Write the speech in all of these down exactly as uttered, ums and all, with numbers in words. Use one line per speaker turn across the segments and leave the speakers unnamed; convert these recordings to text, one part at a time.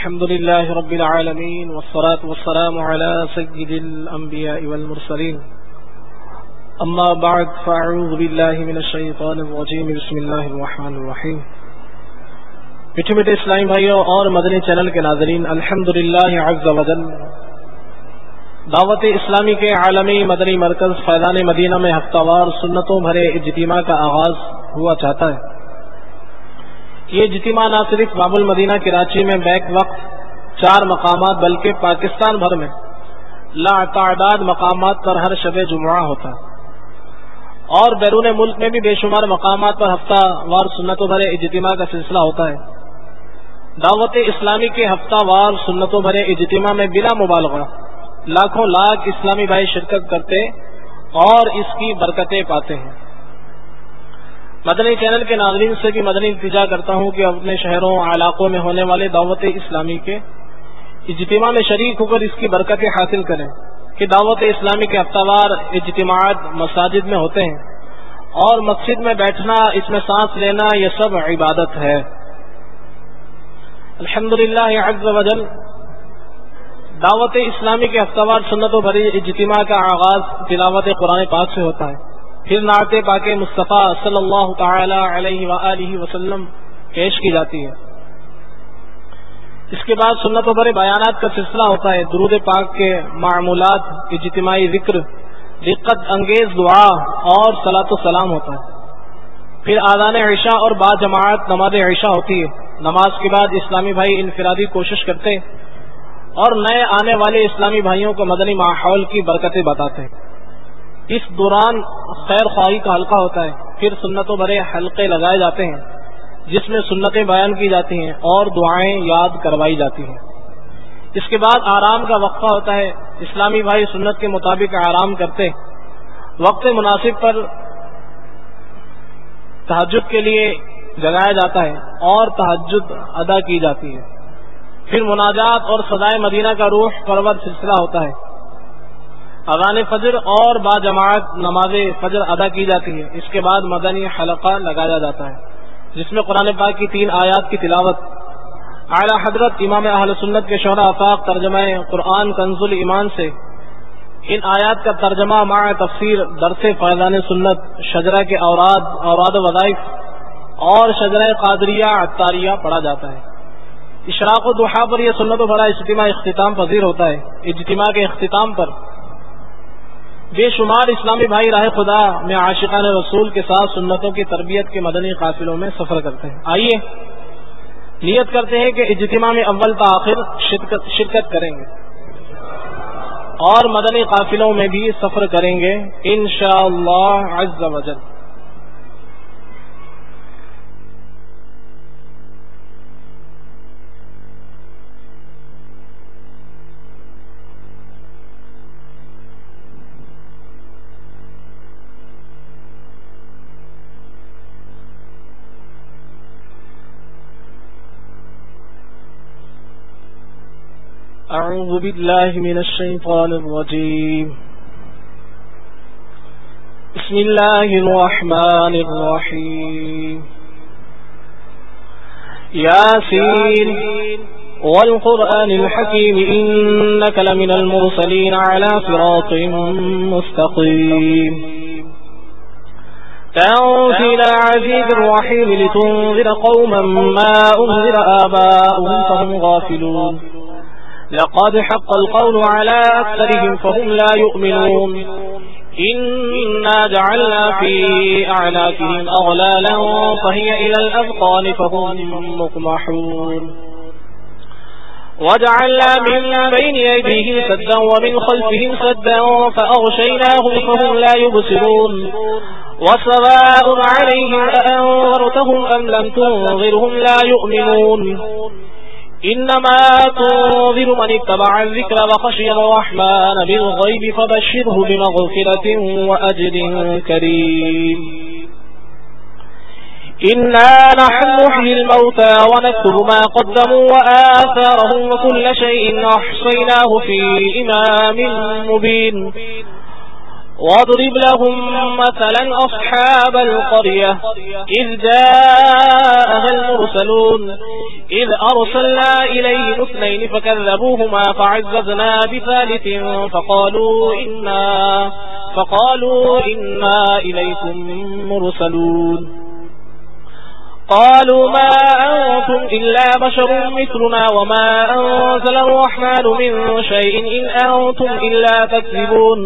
الحمد لله رب العالمين والصلاة والسلام على سيد الأنبياء والمرسلين أما بعد فأعوذ بالله من الشيطان الرجيم بسم الله الرحمن الرحيم. میٹھے میٹھے اسلامی بھائیوں اور مدنی چینل کے ناظرین، الحمدللہ عز وجل دعوت اسلامی کے عالمی مدنی مرکز فیضان مدینہ میں ہفتہ وار سنتوں بھرے اجتماع کا آغاز ہوا چاہتا ہے. یہ اجتماع نہ صرف باب المدینہ کراچی میں بیک وقت چار مقامات بلکہ پاکستان بھر میں لا تعداد مقامات پر ہر شب جمعہ ہوتا ہے، اور بیرون ملک میں بھی بے شمار مقامات پر ہفتہ وار سنتوں بھرے اجتماع کا سلسلہ ہوتا ہے. دعوت اسلامی کے ہفتہ وار سنتوں بھرے اجتماع میں بلا مبالغہ لاکھوں لاکھ اسلامی بھائی شرکت کرتے اور اس کی برکتیں پاتے ہیں. مدنی چینل کے ناظرین سے بھی مدنی التجا کرتا ہوں کہ اپنے شہروں علاقوں میں ہونے والے دعوت اسلامی کے اجتماع میں شریک ہو کر اس کی برکتیں حاصل کریں کہ دعوت اسلامی کے ہفتہ وار اجتماعات مساجد میں ہوتے ہیں اور مسجد میں بیٹھنا، اس میں سانس لینا، یہ سب عبادت ہے. الحمدللہ عز وجل دعوت اسلامی کے ہفتہ وار سنتوں بھری اجتماع کا آغاز تلاوت قرآن پاک سے ہوتا ہے، پھر نعت پاک مصطفیٰ صلی اللہ تعالی علیہ وآلہ وسلم پیش کی جاتی ہے. اس کے بعد سنتوں بھرے بیانات کا سلسلہ ہوتا ہے، درود پاک کے معمولات، اجتماعی ذکر، دقت انگیز دعا اور صلاۃ و سلام ہوتا ہے. پھر آذان عشاء اور با جماعت نماز عشاء ہوتی ہے. نماز کے بعد اسلامی بھائی انفرادی کوشش کرتے اور نئے آنے والے اسلامی بھائیوں کو مدنی ماحول کی برکتیں بتاتے ہیں. اس دوران خیر خواہی کا حلقہ ہوتا ہے، پھر سنتوں بھرے حلقے لگائے جاتے ہیں جس میں سنتیں بیان کی جاتی ہیں اور دعائیں یاد کروائی جاتی ہیں. اس کے بعد آرام کا وقفہ ہوتا ہے. اسلامی بھائی سنت کے مطابق آرام کرتے، وقت مناسب پر تہجد کے لیے جگایا جاتا ہے اور تہجد ادا کی جاتی ہے. پھر مناجات اور صدائے مدینہ کا روح پرور سلسلہ ہوتا ہے. اذان فجر اور با جماعت نماز فجر ادا کی جاتی ہے. اس کے بعد مدنی حلقہ لگایا جاتا ہے جس میں قرآن پاک کی تین آیات کی تلاوت اعلی حضرت امام اہل سنت کے شہرا آفاق ترجمہ قرآن کنز الایمان سے ان آیات کا ترجمہ مع تفسیر درس فیضان سنت، شجرہ کے اوراد اوراد وظائف اور شجرہ قادریہ عطاریہ پڑھا جاتا ہے. اشراق و ضحیٰ پر یہ سنت و بڑا اجتماع اختتام پذیر ہوتا ہے. اجتماع کے اختتام پر بے شمار اسلامی بھائی راہ خدا میں عاشقان رسول کے ساتھ سنتوں کی تربیت کے مدنی قافلوں میں سفر کرتے ہیں. آئیے نیت کرتے ہیں کہ اجتماع میں اول تا آخر شرکت, شرکت کریں گے اور مدنی قافلوں میں بھی سفر کریں گے انشاءاللہ عز وجل. اعوذ باللہ من الشیطان الرجیم. بسم اللہ الرحمن الرحیم. یاسین والقرآن الحکیم انک لمن المرسلین علی صراط مستقیم. تنزيل العزيز الرحيم لتنذر قوما ما أنذر آباؤهم فهم غافلون. لقد حق القول على أكثرهم فهم لا يؤمنون. إنا جعلنا في أعناقهم أغلالا فهي إلى الأذقان فهم مقمحون. وجعلنا من بين أيديهم سدا ومن خلفهم سدا فأغشيناهم فهم لا يبصرون. وسواء عليهم أأنذرتهم أم لم تنذرهم لا يؤمنون. إنما تنذر من اتبع الذكر وخشي الرحمن بالغيب فبشره بمغفرة وأجر كريم. إنا نحن نحيي الموتى ونكتب ما قدموا وآثارهم وكل شيء أحصيناه في إمام مبين. واضرب لهم مثلا أصحاب القرية إذ جاءها المرسلون إذ أرسلنا إليهم اثنين فكذبوهما فعززنا بثالث فقالوا إنا فقالوا إنا إليكم مرسلون قالوا ما أنتم إلا بشر مثلنا وما أنزل الرحمن من شيء إن أنتم إلا تكذبون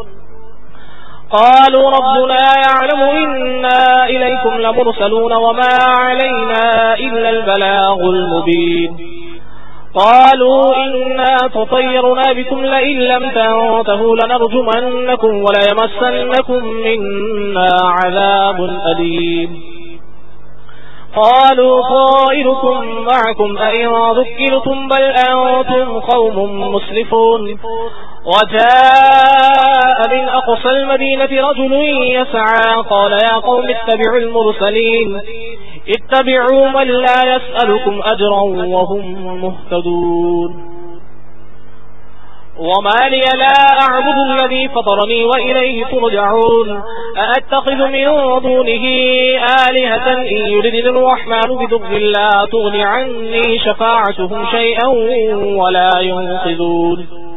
قالوا ربنا يعلم إنا إليكم لمرسلون وما علينا إلا البلاغ المبين قالوا إنا تطيرنا بكم لئن لم تنتهوا لنرجمنكم وليمسنكم منا عذاب أليم قالوا طائركم معكم أئن ذكرتم بل أنتم قوم مسرفون وجاء من أقصى المدينة رجل يسعى قال يا قوم اتبعوا المرسلين اتبعوا من لا يسألكم أجرا وهم مهتدون وما لي لا أعبد الذي فطرني وإليه ترجعون أأتخذ من دونه آلهة إن يردني الرحمن بضر لا تغني عني شفاعتهم شيئا ولا ينقذون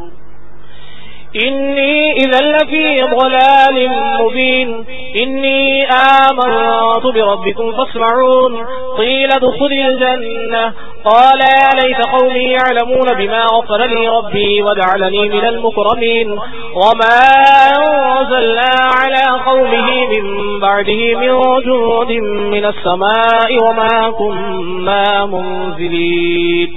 إني إذا لفي ضلال مبين إني آمنت بربكم فاسمعون قيل ادخل الجنة قال يا ليت قومي يعلمون بما غفر لي ربي وجعلني من المكرمين وما أنزلنا على قومه من بعده من جند من السماء وما كنا منزلين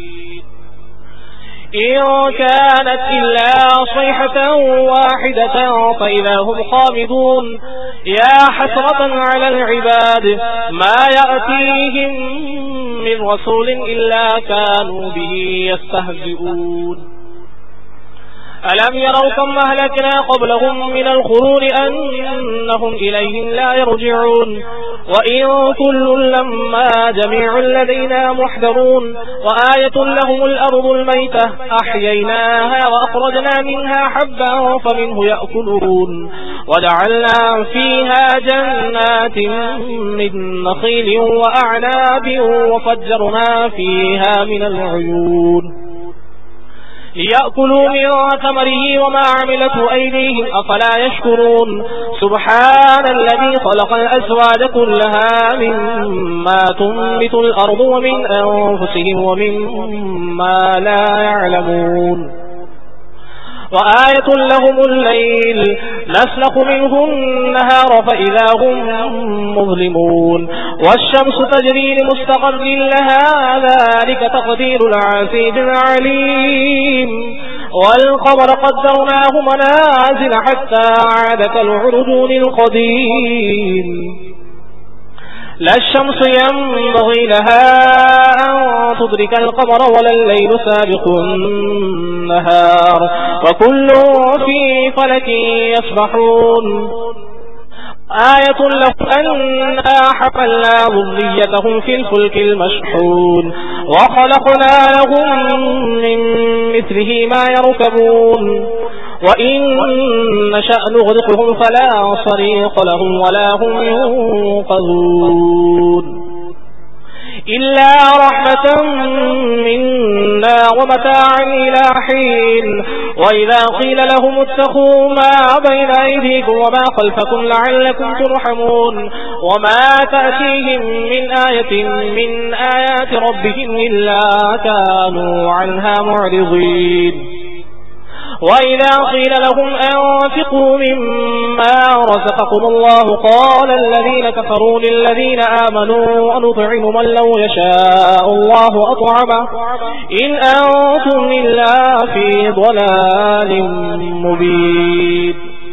إن كانت إلا صيحة واحدة فإذا هم خامدون يا حسرة على العباد ما يأتيهم من رسول إلا كانوا به يستهزئون ألم يروا كم أهلكنا قبلهم من القرون أنهم إليهم لا يرجعون وإن كل لما جميع لدينا محضرون وآية لهم الأرض الميتة أحييناها وأخرجنا منها حبا فمنه يأكلون وجعلنا فيها جنات من نخيل وأعناب وفجرنا فيها من العيون ليأكلوا من ثمره وما عملته أيديهم أفلا يشكرون سبحان الذي خلق الأزواج كلها مما تنبت الأرض ومن أنفسهم ومما لا يعلمون وآية لهم الليل نسلخ منه النهار فإذا هم مظلمون والشمس تجري لمستقر لها ذلك تقدير العزيز العليم والقمر قدرناه منازل حتى عاد كالعرجون القديم لا الشمس ينبغي لها أن تدرك القمر ولا الليل سابق النهار وكل في فلك يسبحون آية لهم أنا حملنا ذريتهم في الفلك المشحون وخلقنا لهم من مثله ما يركبون وإن نشأ نغرقهم فلا صريخ لهم ولا هم ينقذون إلا رحمة منا ومتاعا إلى حين وإذا قيل لهم اتقوا ما بين أيديكم وما خلفكم لعلكم ترحمون وما تأتيهم من آية من آيات ربهم إلا كانوا عنها معرضين وإذا قيل لهم أنفقوا مما رزقكم الله قال الذين كفروا للذين آمنوا أنطعم من لو يشاء الله أطعمه إن أنتم إلا في ضلال مبين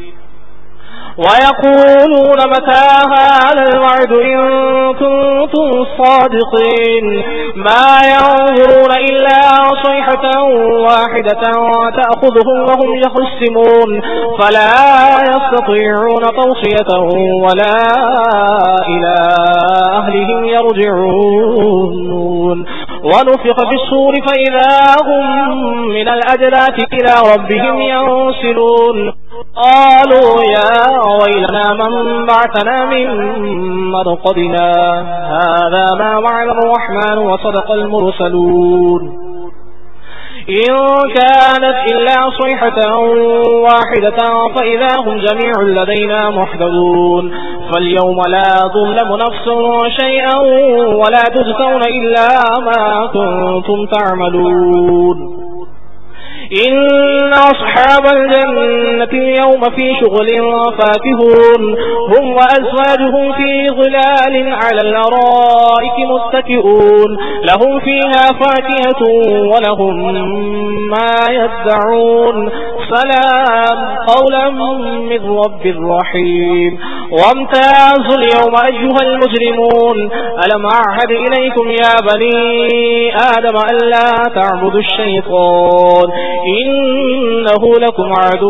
ويقولون متى هذا الوعد إن كنتم صادقين ما ينظرون إلا صيحة واحدة تأخذهم وهم يخصمون فلا يستطيعون توصية ولا إلى أهلهم يرجعون ونفخ في الصور فإذا هم من الأجداث إلى ربهم ينسلون قالوا يا ويلنا من بعثنا من مرقدنا هذا ما وعد الرحمن وصدق المرسلون إن كانت إلا صيحة واحدة فإذا هم جميع لدينا محضرون فاليوم لا تظلم نفس شيئا ولا تجزون إلا ما كنتم تعملون إن أصحاب الجنة اليوم في شغل فاكهون هم وأزواجهم في ظلال على الأرائك متكئون لهم فيها فاكهة ولهم ما يدعون سلام قولا من رب رحيم وامتازوا اليوم أيها المجرمون ألم أعهد إليكم يا بني آدم ألا تعبدوا الشيطان إنه لكم عدو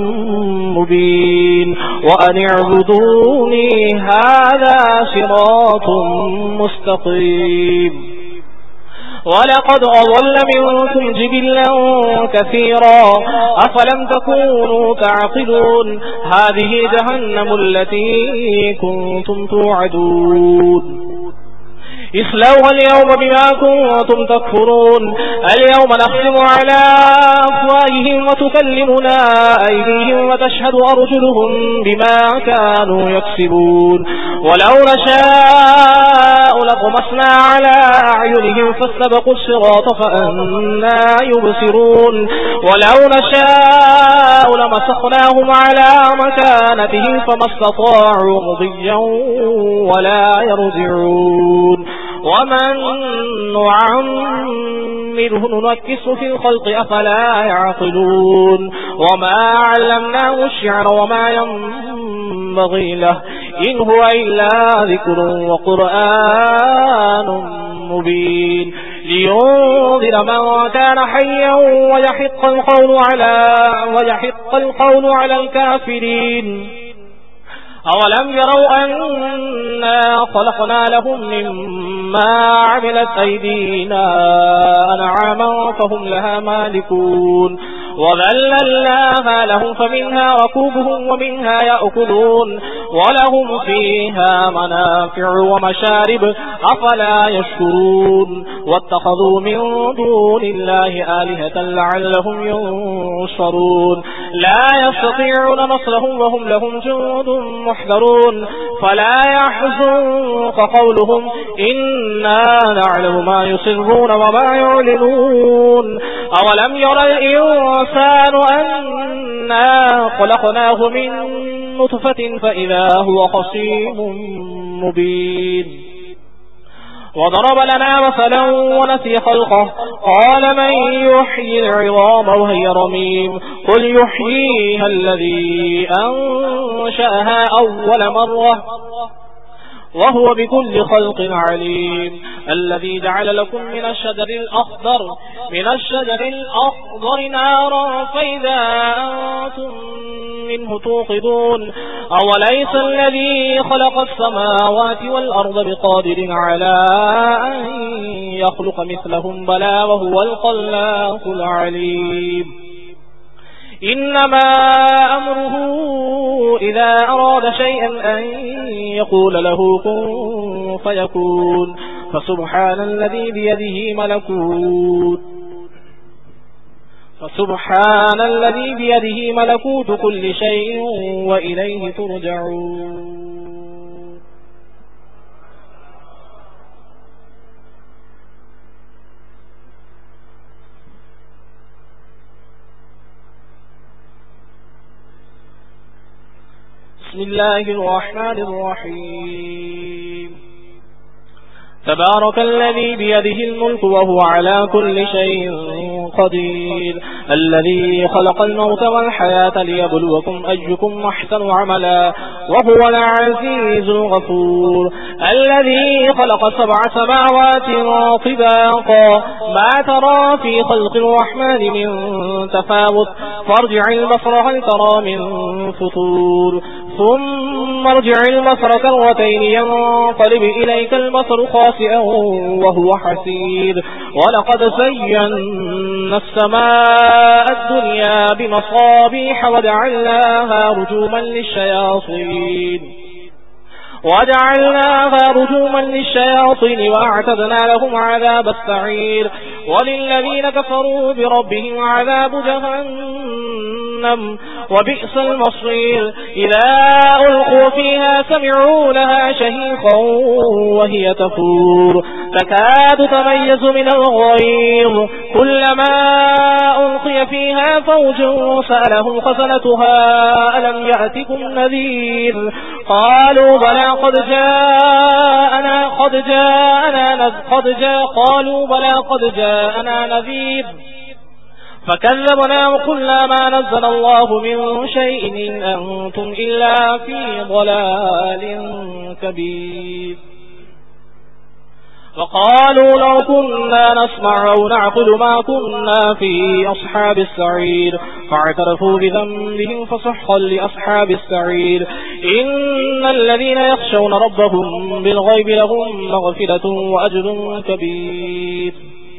مبين وأن اعبدوني هذا صراط مستقيم ولقد أضل منكم جبلا كثيرا أفلم تكونوا تعقلون هذه جهنم التي كنتم توعدون اصلوها اليوم بما كنتم تكفرون اليوم نختم على أفواههم وتكلمنا أيديهم وتشهد أرجلهم بما كانوا يكسبون ولو نشاء لطمسنا على أعينهم فاستبقوا الصراط فأنا يبصرون ولو نشاء لمسخناهم على مكانتهم فما استطاعوا مضيا ولا يرجعون ومن نعمره ننكس في الخلق أفلا يعقلون وما علمناه الشعر وما ينبغي له إن هو إلا ذكر وقرآن مبين لينذر من كان حيا ويحق القول على ويحق القول على الكافرين أولم يروا أنا خلقنا لهم مما عملت أيدينا أنعاما فهم لها مالكون وذللناها لهم فمنها ركوبهم ومنها يأكلون ولهم فيها منافع ومشارب أفلا يشكرون واتخذوا من دون الله آلهة لعلهم ينصرون لا يستطيعون نصرهم وهم لهم جند محذرون فلا يحزنك قولهم إنا نعلم ما يسرون وما يعلنون أولم يرى الإنسان أنا خلقناه من نطفة فإذا هو خصيم مبين وضرب لنا مثلا ونسي خلقه قال من يحيي العظام وهي رميم قل يحييها الذي أنشأها أول مرة وهو بكل خلق عليم الذي جعل لكم من الشجر الأخضر من الشجر الأخضر نارا فإذا أنتم منه توقدون أوليس الذي خلق السماوات والأرض بقادر على أن يخلق مثلهم بلى وهو الخلاق العليم إنما أمره إذا أراد شيئا أن يقول له كن فيكون فسبحان الذي بيده ملكوت فسبحان الذي بيده ملكوت كل شيء وإليه ترجعون بسم الله الرحمن الرحيم تبارك الذي بيده الملك وهو على كل شيء قدير الذي خلق الموت والحياة ليبلوكم أيكم أحسن عملا وهو العزيز الغفور الذي خلق سبع سماوات طباقا ما ترى في خلق الرحمن من تفاوت فارجع البصر هل ترى من فطور ثم ارجع البصر كرتين ينقلب إليك البصر خاسئا وهو حسير ولقد زينا السماء الدنيا بمصابيح وجعلناها رجوما للشياطين وجعلناها رجوما للشياطين وأعتدنا لهم عذاب السعير وللذين كفروا بربهم عذاب جهنم وبئس المصير إذا ألقوا فيها سمعوا لها شهيقا وهي تفور تكاد تميز من الغيظ كلما ألقي فيها فوج سألهم خزنتها ألم يأتكم نذير قالوا بلى قد جاءنا قد جاءنا قد جاء قالوا بلى قد جاءنا نذير فكذبنا وقلنا ما نزل الله من شيء إن أنتم إلا في ضلال كبير وقالوا لو كنا نسمع أو نعقل ما كنا في أصحاب السعير فاعترفوا بذنبهم فسحقا لأصحاب السعير إن الذين يخشون ربهم بالغيب لهم مغفرة وأجر كبير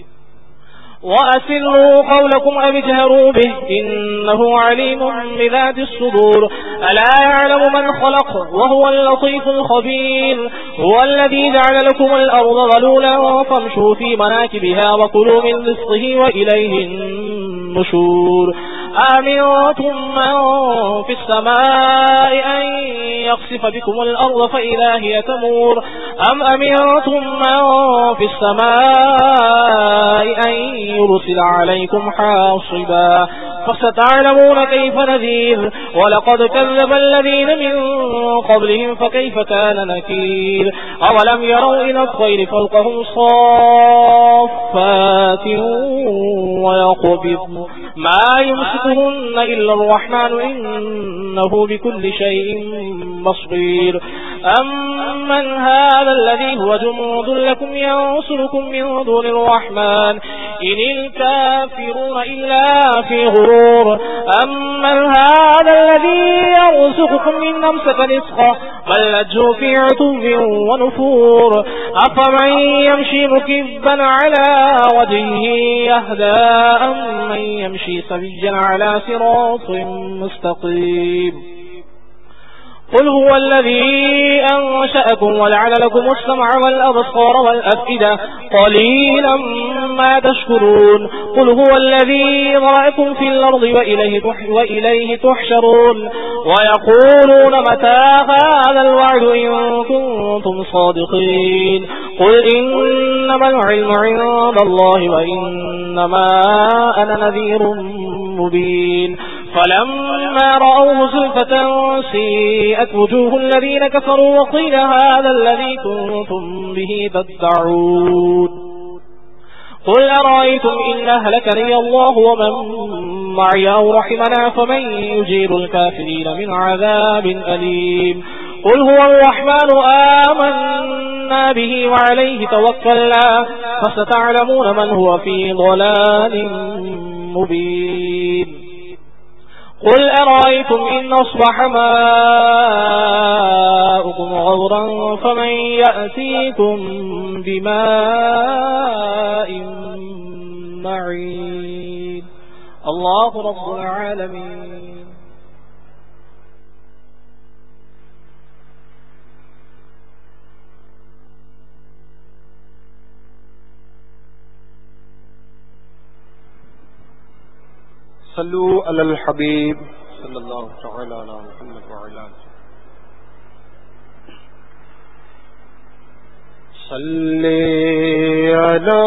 وأسروا قولكم أو اجهروا به إنه عليم بذات الصدور ألا يعلم من خلق وهو اللطيف الخبير هو الذي جعل لكم الأرض ذلولا فامشوا في مناكبها وكلوا من رزقه وإليه النشور أأمنتم من في السماء أن يخسف بكم الأرض فإذا هي تمور أم أمنتم من في السماء أن يرسل عليكم حاصبا فستعلمون كيف نذير ولقد كذب الذين من قبلهم فكيف كان نكير أولم يروا إلى الطير فوقهم صافات ويقبض ما يمسكهن إلا الرحمن إنه بكل شيء بصير أمن هذا الذي هو جند لكم ينصركم من دون الرحمن إن الكافرون إلا في غرور أمن هذا الذي يرزقكم من أمسك رزقه بل لجوا في عتو ونفور أفمن يمشي مكبا على وجهه يهدى أمن يمشي سويا على صراط مستقيم قل هو الذي أنشأكم وجعل لكم السمع والأبصار والأفئدة قليلا ما تشكرون قل هو الذي ذرأكم في الأرض وإليه, وإليه تحشرون ويقولون متى هذا الوعد إن كنتم صادقين قل إنما العلم عند الله وإنما أنا نذير مبين فلما رأوه زلفة سيئت وجوه الذين كفروا وقيل هذا الذي كنتم به تدعون قل أرأيتم إن أهلكني الله ومن معي أو رحمنا فمن يجير الكافرين من عذاب أليم قل هو الرحمن آمنا به وعليه توكلنا فستعلمون من هو في ضلال مبين قل أرأيتم إن أصبح ماؤكم غورا فمن يأتيكم بماء معين الله رب العالمين
صلوا علی الحبیب صلی اللہ تعالی علی محمد وعلی آلہ صلی علی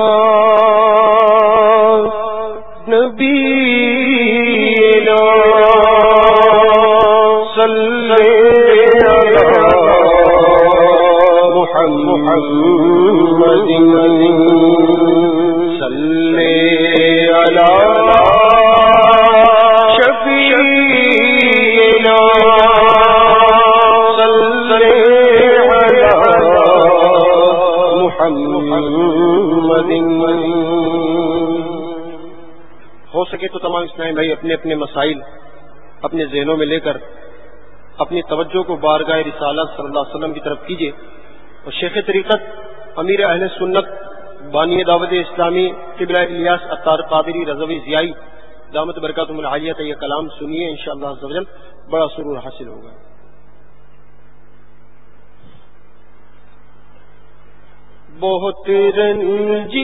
نبینا صلی علی محمد صلی علی ہو سکے تو تمام اسلامی بھائی اپنے اپنے مسائل اپنے ذہنوں میں لے کر اپنی توجہ کو بارگاہ رسالت صلی اللہ علیہ وسلم کی طرف کیجیے اور شیخ طریقت امیر اہل سنت بانی دعوت اسلامی قبلہ الیاس عطار قادری رضوی ضیائی دامت برکاتہم العالیہ کا یہ کلام سنیے، انشاءاللہ عز و جل بڑا سرور حاصل ہوگا۔ بہت رنجیدہ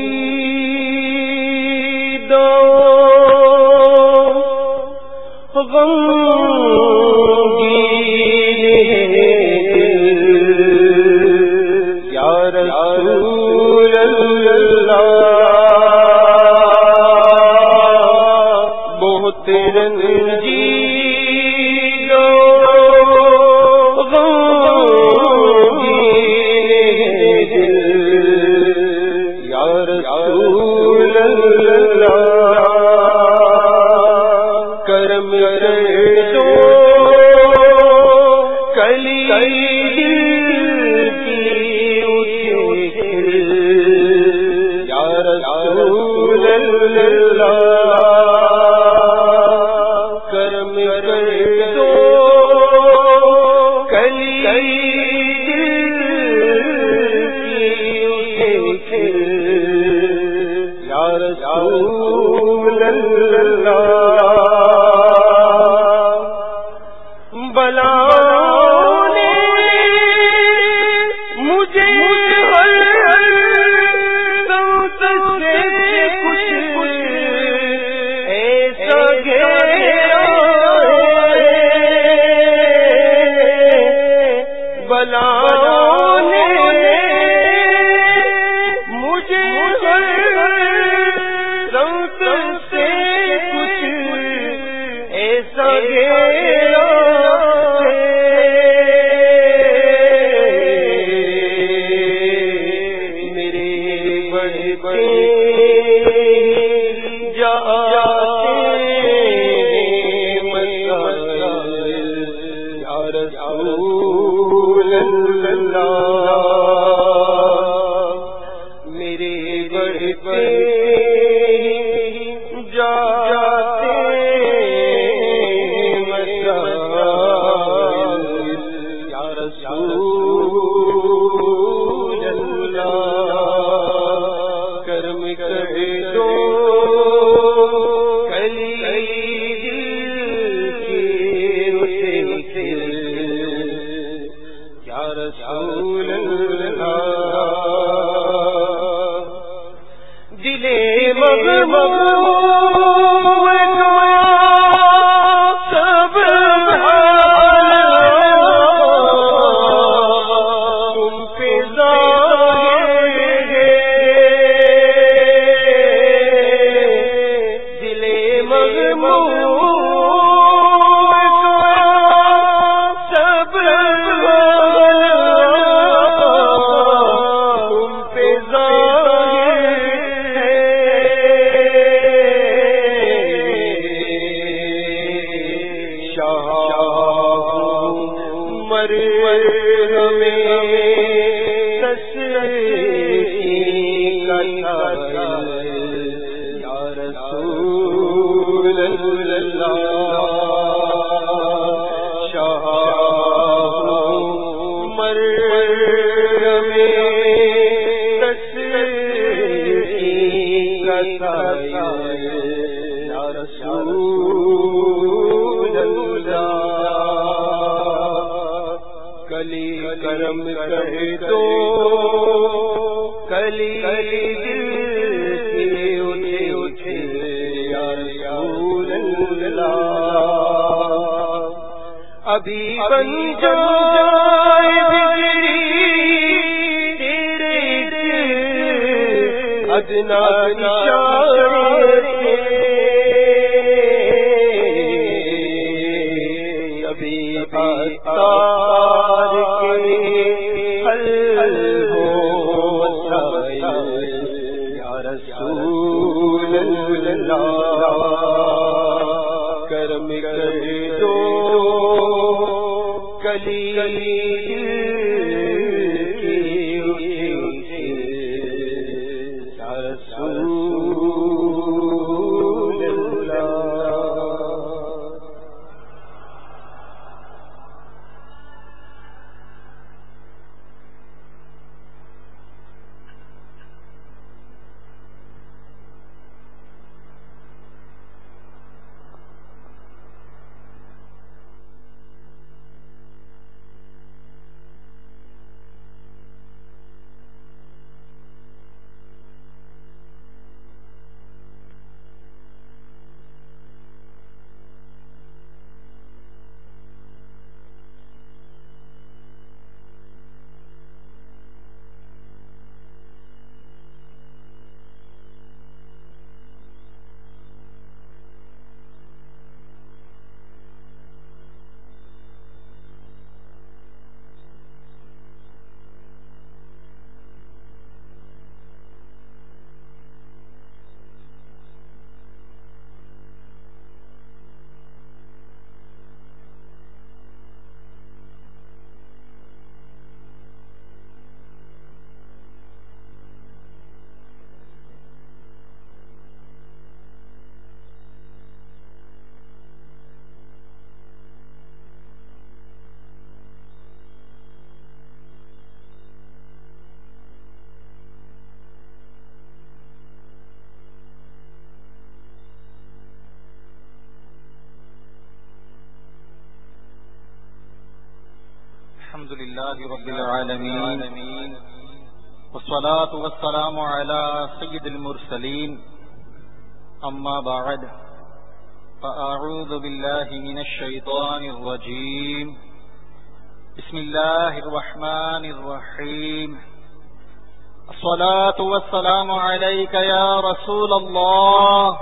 الحمد لله رب العالمين والصلاة والسلام على سيد المرسلين أما بعد فأعوذ بالله من الشيطان الرجيم بسم الله الرحمن الرحيم الصلاة والسلام عليك يا رسول الله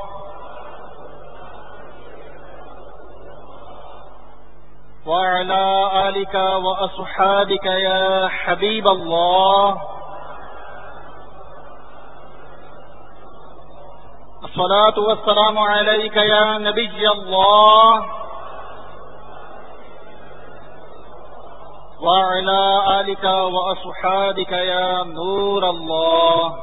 وعلى آلك وأصحابك يا حبيب الله الصلاة والسلام عليك يا نبي الله وعلى آلك وأصحابك يا نور الله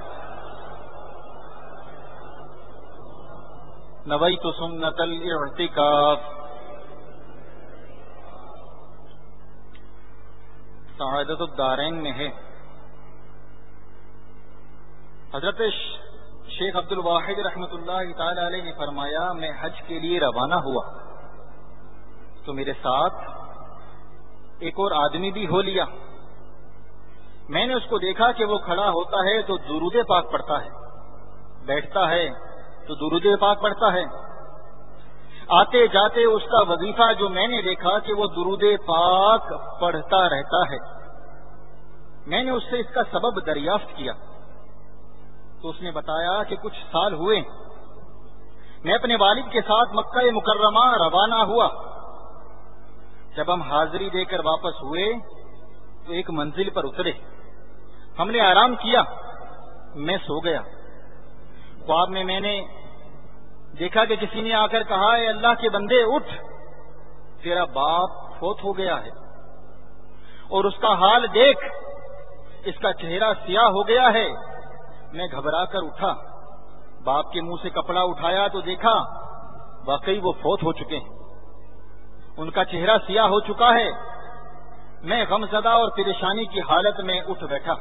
نويت سنة الاعتكاف سعادت الدارین میں ہے. حضرت شیخ عبد الواحد رحمۃ اللہ تعالی علیہ نے فرمایا میں حج کے لیے روانہ ہوا تو میرے ساتھ ایک اور آدمی بھی ہو لیا. میں نے اس کو دیکھا کہ وہ کھڑا ہوتا ہے تو درود پاک پڑھتا ہے, بیٹھتا ہے تو درود پاک پڑھتا ہے. آتے جاتے اس کا وظیفہ جو میں نے دیکھا کہ وہ درود پاک پڑھتا رہتا ہے. میں نے اس سے اس کا سبب دریافت کیا تو اس نے بتایا کہ کچھ سال ہوئے میں اپنے والد کے ساتھ مکہ مکرمہ روانہ ہوا. جب ہم حاضری دے کر واپس ہوئے تو ایک منزل پر اترے, ہم نے آرام کیا, میں سو گیا. خواب میں میں نے دیکھا کہ کسی نے آ کر کہا ہے اللہ کے بندے اٹھ, تیرا باپ فوت ہو گیا ہے, اور اس کا حال دیکھ, اس کا چہرہ سیاہ ہو گیا ہے. میں گھبرا کر اٹھا, باپ کے منہ سے کپڑا اٹھایا تو دیکھا واقعی وہ فوت ہو چکے ہیں, ان کا چہرہ سیاہ ہو چکا ہے. میں غم زدہ اور پریشانی کی حالت میں اٹھ بیٹھا,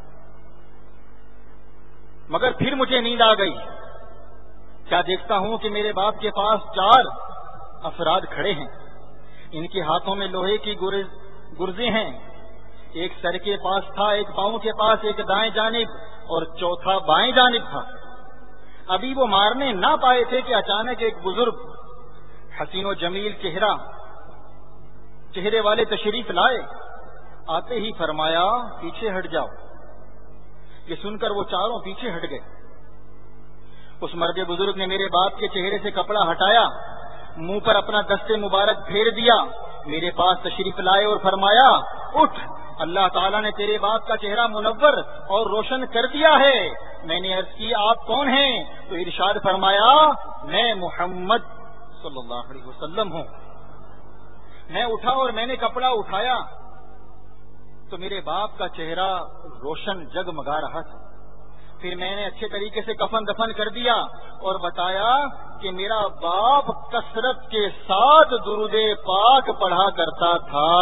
مگر پھر مجھے نیند آ گئی. کیا دیکھتا ہوں کہ میرے باپ کے پاس چار افراد کھڑے ہیں, ان کے ہاتھوں میں لوہے کی گرزیں ہیں. ایک سر کے پاس تھا, ایک پاؤں کے پاس, ایک دائیں جانب اور چوتھا بائیں جانب تھا. ابھی وہ مارنے نہ پائے تھے کہ اچانک ایک بزرگ حسین و جمیل چہرہ چہرے والے تشریف لائے. آتے ہی فرمایا پیچھے ہٹ جاؤ. یہ سن کر وہ چاروں پیچھے ہٹ گئے. اس مرد بزرگ نے میرے باپ کے چہرے سے کپڑا ہٹایا, منہ پر اپنا دست مبارک پھیر دیا, میرے پاس تشریف لائے اور فرمایا اٹھ, اللہ تعالیٰ نے تیرے باپ کا چہرہ منور اور روشن کر دیا ہے. میں نے عرض کی آپ کون ہیں؟ تو ارشاد فرمایا میں محمد صلی اللہ علیہ وسلم ہوں. میں اٹھا اور میں نے کپڑا اٹھایا تو میرے باپ کا چہرہ روشن جگمگا رہا تھا. پھر میں نے اچھے طریقے سے کفن دفن کر دیا اور بتایا کہ میرا باپ کثرت کے ساتھ درود پاک پڑھا کرتا تھا.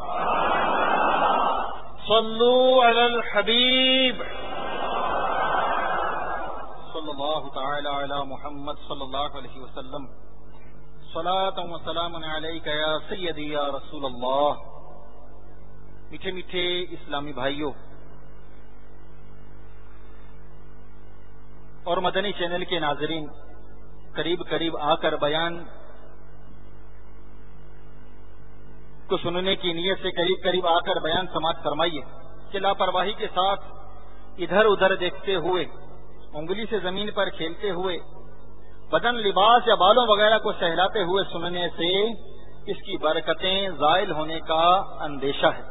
صلو علی الحبیب صلی اللہ تعالی علی محمد صلی اللہ علیہ وسلم. صلاۃ و سلام علیک یا سیدی یا رسول اللہ. میٹھے میٹھے اسلامی بھائیوں اور مدنی چینل کے ناظرین, قریب قریب آ کر بیان کو سننے کی نیت سے قریب قریب آ کر بیان سماعت فرمائیے کہ لاپرواہی کے ساتھ ادھر ادھر دیکھتے ہوئے, انگلی سے زمین پر کھیلتے ہوئے, بدن لباس یا بالوں وغیرہ کو سہلاتے ہوئے سننے سے اس کی برکتیں زائل ہونے کا اندیشہ ہے.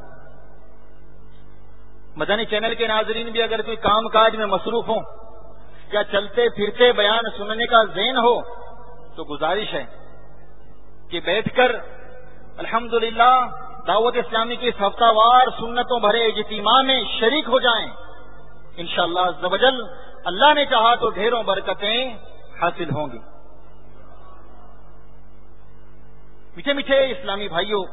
مدنی چینل کے ناظرین بھی اگر کوئی کام کاج میں مصروف ہوں یا چلتے پھرتے بیان سننے کا ذہن ہو تو گزارش ہے کہ بیٹھ کر الحمدللہ دعوت اسلامی کی اس ہفتہ وار سنتوں بھرے اجتماع میں شریک ہو جائیں. انشاءاللہ عز و جل اللہ نے چاہا تو ڈھیروں برکتیں حاصل ہوں گی. میٹھے میٹھے اسلامی بھائیوں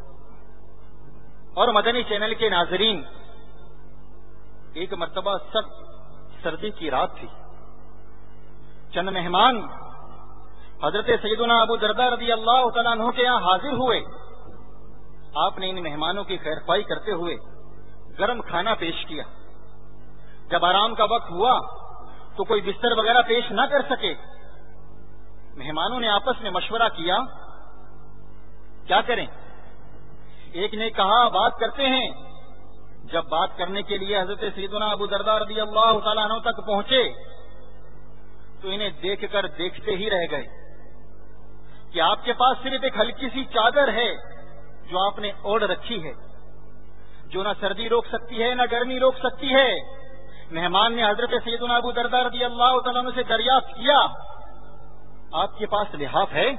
اور مدنی چینل کے ناظرین, ایک مرتبہ سخت سردی کی رات تھی. چند مہمان حضرت سیدنا ابو درداء رضی اللہ تعالیٰ عنہ کے یہاں حاضر ہوئے. آپ نے ان مہمانوں کی خیر خواہی کرتے ہوئے گرم کھانا پیش کیا. جب آرام کا وقت ہوا تو کوئی بستر وغیرہ پیش نہ کر سکے. مہمانوں نے آپس میں مشورہ کیا کیا کریں. ایک نے کہا بات کرتے ہیں. جب بات کرنے کے لیے حضرت سیدنا ابو درداء رضی اللہ تعالیٰ عنہ تک پہنچے تو انہیں دیکھ کر دیکھتے ہی رہ گئے کہ آپ کے پاس صرف ایک ہلکی سی چادر ہے جو آپ نے اوڑھ رکھی ہے، جو نہ سردی روک سکتی ہے نہ گرمی روک سکتی ہے. مہمان نے حضرت سیدنا ابو درداء رضی اللہ تعالیٰ عنہ سے دریافت کیا آپ کے پاس لحاف ہے؟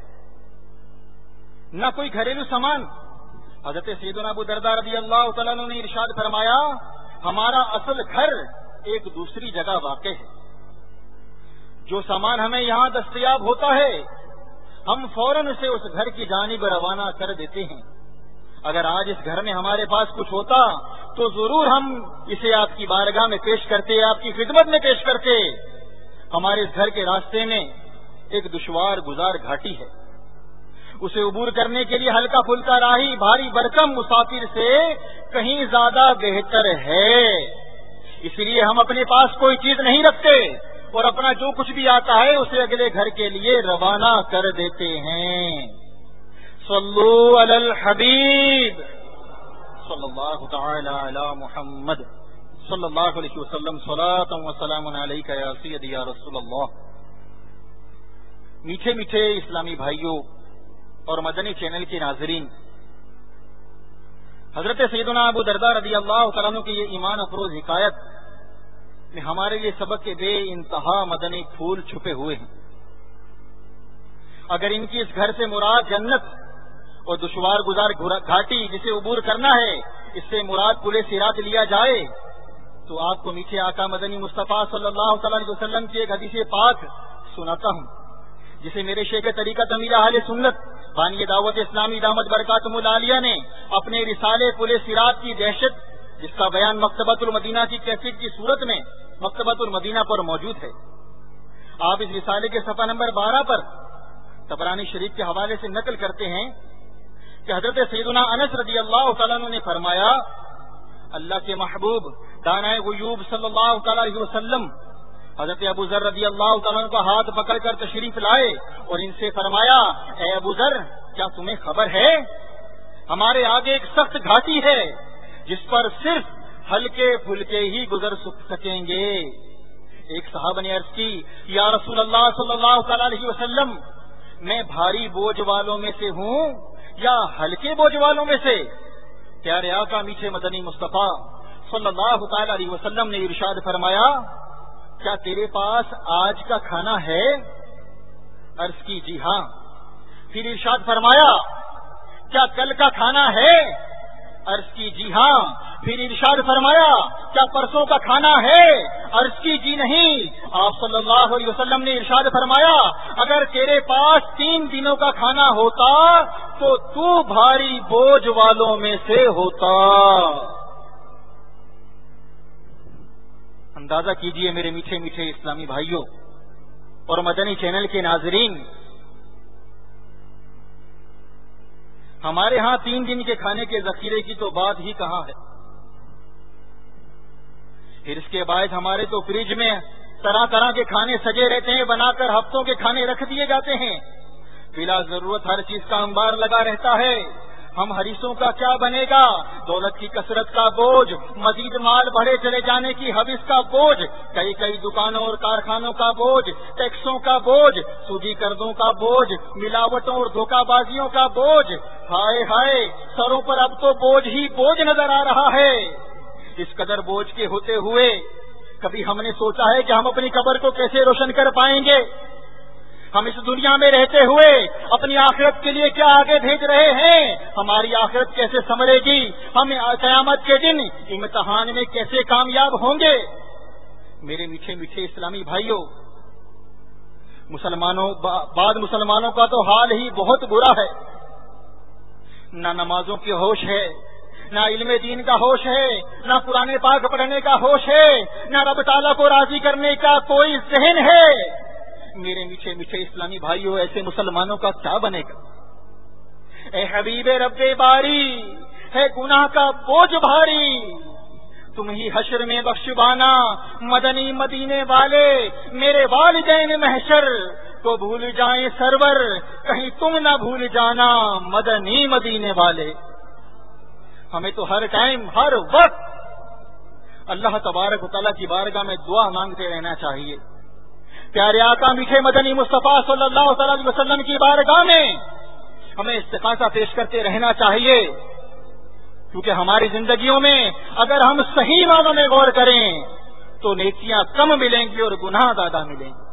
نہ کوئی گھریلو سامان. حضرت سیدنا ابو درداء رضی اللہ تعالیٰ عنہ نے ارشاد فرمایا ہمارا اصل گھر ایک دوسری جگہ واقع ہے. جو سامان ہمیں یہاں دستیاب ہوتا ہے ہم فوراً اسے اس گھر کی جانب روانہ کر دیتے ہیں. اگر آج اس گھر میں ہمارے پاس کچھ ہوتا تو ضرور ہم اسے آپ کی بارگاہ میں پیش کرتے، آپ کی خدمت میں پیش کرتے. ہمارے اس گھر کے راستے میں ایک دشوار گزار گھاٹی ہے، اسے عبور کرنے کے لیے ہلکا پھلکا راہی بھاری بھرکم مسافر سے کہیں زیادہ بہتر ہے. اس لیے ہم اپنے پاس کوئی چیز نہیں رکھتے اور اپنا جو کچھ بھی آتا ہے اسے اگلے گھر کے لیے روانہ کر دیتے ہیں. صلو علی الحبیب صلی اللہ تعالی علی محمد صلی اللہ علیہ وسلم صلاۃ و سلام علیک یا سیدی یا رسول اللہ. میٹھے میٹھے اسلامی بھائیوں اور مدنی چینل کے ناظرین، حضرت سیدنا ابو درداء رضی اللہ تعالیٰ عنہ کی یہ ایمان افروز حکایت میں ہمارے لیے سبق کے بے انتہا مدنی پھول چھپے ہوئے ہیں. اگر ان کی اس گھر سے مراد جنت اور دشوار گزار گھاٹی جسے عبور کرنا ہے اس سے مراد پل صراط لیا جائے تو آپ کو میٹھے آقا مدنی مصطفیٰ صلی اللہ تعالی علیہ وسلم کی ایک حدیث پاک سناتا ہوں جسے میرے شیخ طریقت امیر اہل سنت بانی دعوت اسلامی دامت برکاتہم العالیہ نے اپنے رسالے پل صراط کی دہشت جس کا بیان مکتبۃ المدینہ کی کیسٹ کی صورت میں مکتبۃ المدینہ پر موجود ہے. آپ اس رسالے کے صفحہ نمبر بارہ پر طبرانی شریف کے حوالے سے نقل کرتے ہیں کہ حضرت سیدنا انس رضی اللہ تعالیٰ عنہ نے فرمایا اللہ کے محبوب دانائے غیوب صلی اللہ تعالی علیہ وسلم حضرت ابو ذر رضی اللہ تعالیٰ عنہ کا ہاتھ پکڑ کر تشریف لائے اور ان سے فرمایا اے ابو ذر کیا تمہیں خبر ہے ہمارے آگے ایک سخت گھاٹی ہے جس پر صرف ہلکے پھلکے ہی گزر سکیں گے. ایک صحابہ نے عرض کی یا رسول اللہ صلی اللہ تعالی علیہ وسلم میں بھاری بوجھ والوں میں سے ہوں یا ہلکے بوجھ والوں میں سے؟ پیارے آقا میٹھے مدنی مصطفیٰ صلی اللہ تعالی علیہ وسلم نے ارشاد فرمایا کیا تیرے پاس آج کا کھانا ہے؟ عرض کی جی ہاں. پھر ارشاد فرمایا کیا کل کا کھانا ہے؟ عرض کی جی ہاں. پھر ارشاد فرمایا کیا پرسوں کا کھانا ہے؟ عرض کی جی نہیں. آپ صلی اللہ علیہ وسلم نے ارشاد فرمایا اگر تیرے پاس تین دنوں کا کھانا ہوتا تو تو بھاری بوجھ والوں میں سے ہوتا. اندازہ کیجئے میرے میٹھے میٹھے اسلامی بھائیوں اور مدنی چینل کے ناظرین، ہمارے ہاں تین دن کے کھانے کے ذخیرے کی تو بات ہی کہاں ہے. پھر اس کے بعد ہمارے تو فریج میں طرح طرح کے کھانے سجے رہتے ہیں، بنا کر ہفتوں کے کھانے رکھ دیے جاتے ہیں. بلا ضرورت ہر چیز کا انبار لگا رہتا ہے. ہم حریصوں کا کیا بنے گا؟ دولت کی کثرت کا بوجھ، مزید مال بڑھے چلے جانے کی حوث کا بوجھ، کئی کئی دکانوں اور کارخانوں کا بوجھ، ٹیکسوں کا بوجھ، سودی قرضوں کا بوجھ، ملاوٹوں اور دھوکہ بازیوں کا بوجھ. ہائے ہائے سروں پر اب تو بوجھ ہی بوجھ نظر آ رہا ہے. اس قدر بوجھ کے ہوتے ہوئے کبھی ہم نے سوچا ہے کہ ہم اپنی قبر کو کیسے روشن کر پائیں گے؟ ہم اس دنیا میں رہتے ہوئے اپنی آخرت کے لیے کیا آگے بھیج رہے ہیں؟ ہماری آخرت کیسے سنورے گی؟ ہم قیامت کے دن امتحان میں کیسے کامیاب ہوں گے؟ میرے میٹھے میٹھے اسلامی بھائیوں، مسلمانوں بعد مسلمانوں کا تو حال ہی بہت برا ہے. نہ نمازوں کی ہوش ہے، نہ علم دین کا ہوش ہے، نہ قرآن پاک پڑھنے کا ہوش ہے، نہ رب تعالیٰ کو راضی کرنے کا کوئی ذہن ہے. میرے میٹھے میٹھے اسلامی بھائیوں، ایسے مسلمانوں کا کیا بنے گا؟ اے حبیب رب باری ہے گناہ کا بوجھ بھاری، تم ہی حشر میں بخشوانا مدنی مدینے والے، میرے والدین محشر کو بھول جائیں سرور، کہیں تم نہ بھول جانا مدنی مدینے والے۔ ہمیں تو ہر ٹائم ہر وقت اللہ تبارک و تعالیٰ کی بارگاہ میں دعا مانگتے رہنا چاہیے۔ پیارے آقا میٹھے مدنی مصطفیٰ صلی اللہ تعالی علیہ وسلم کی بارگاہ میں ہمیں استغاثہ پیش کرتے رہنا چاہیے، کیونکہ ہماری زندگیوں میں اگر ہم صحیح معنوں میں غور کریں تو نیکیاں کم ملیں گی اور گناہ زیادہ ملیں گے۔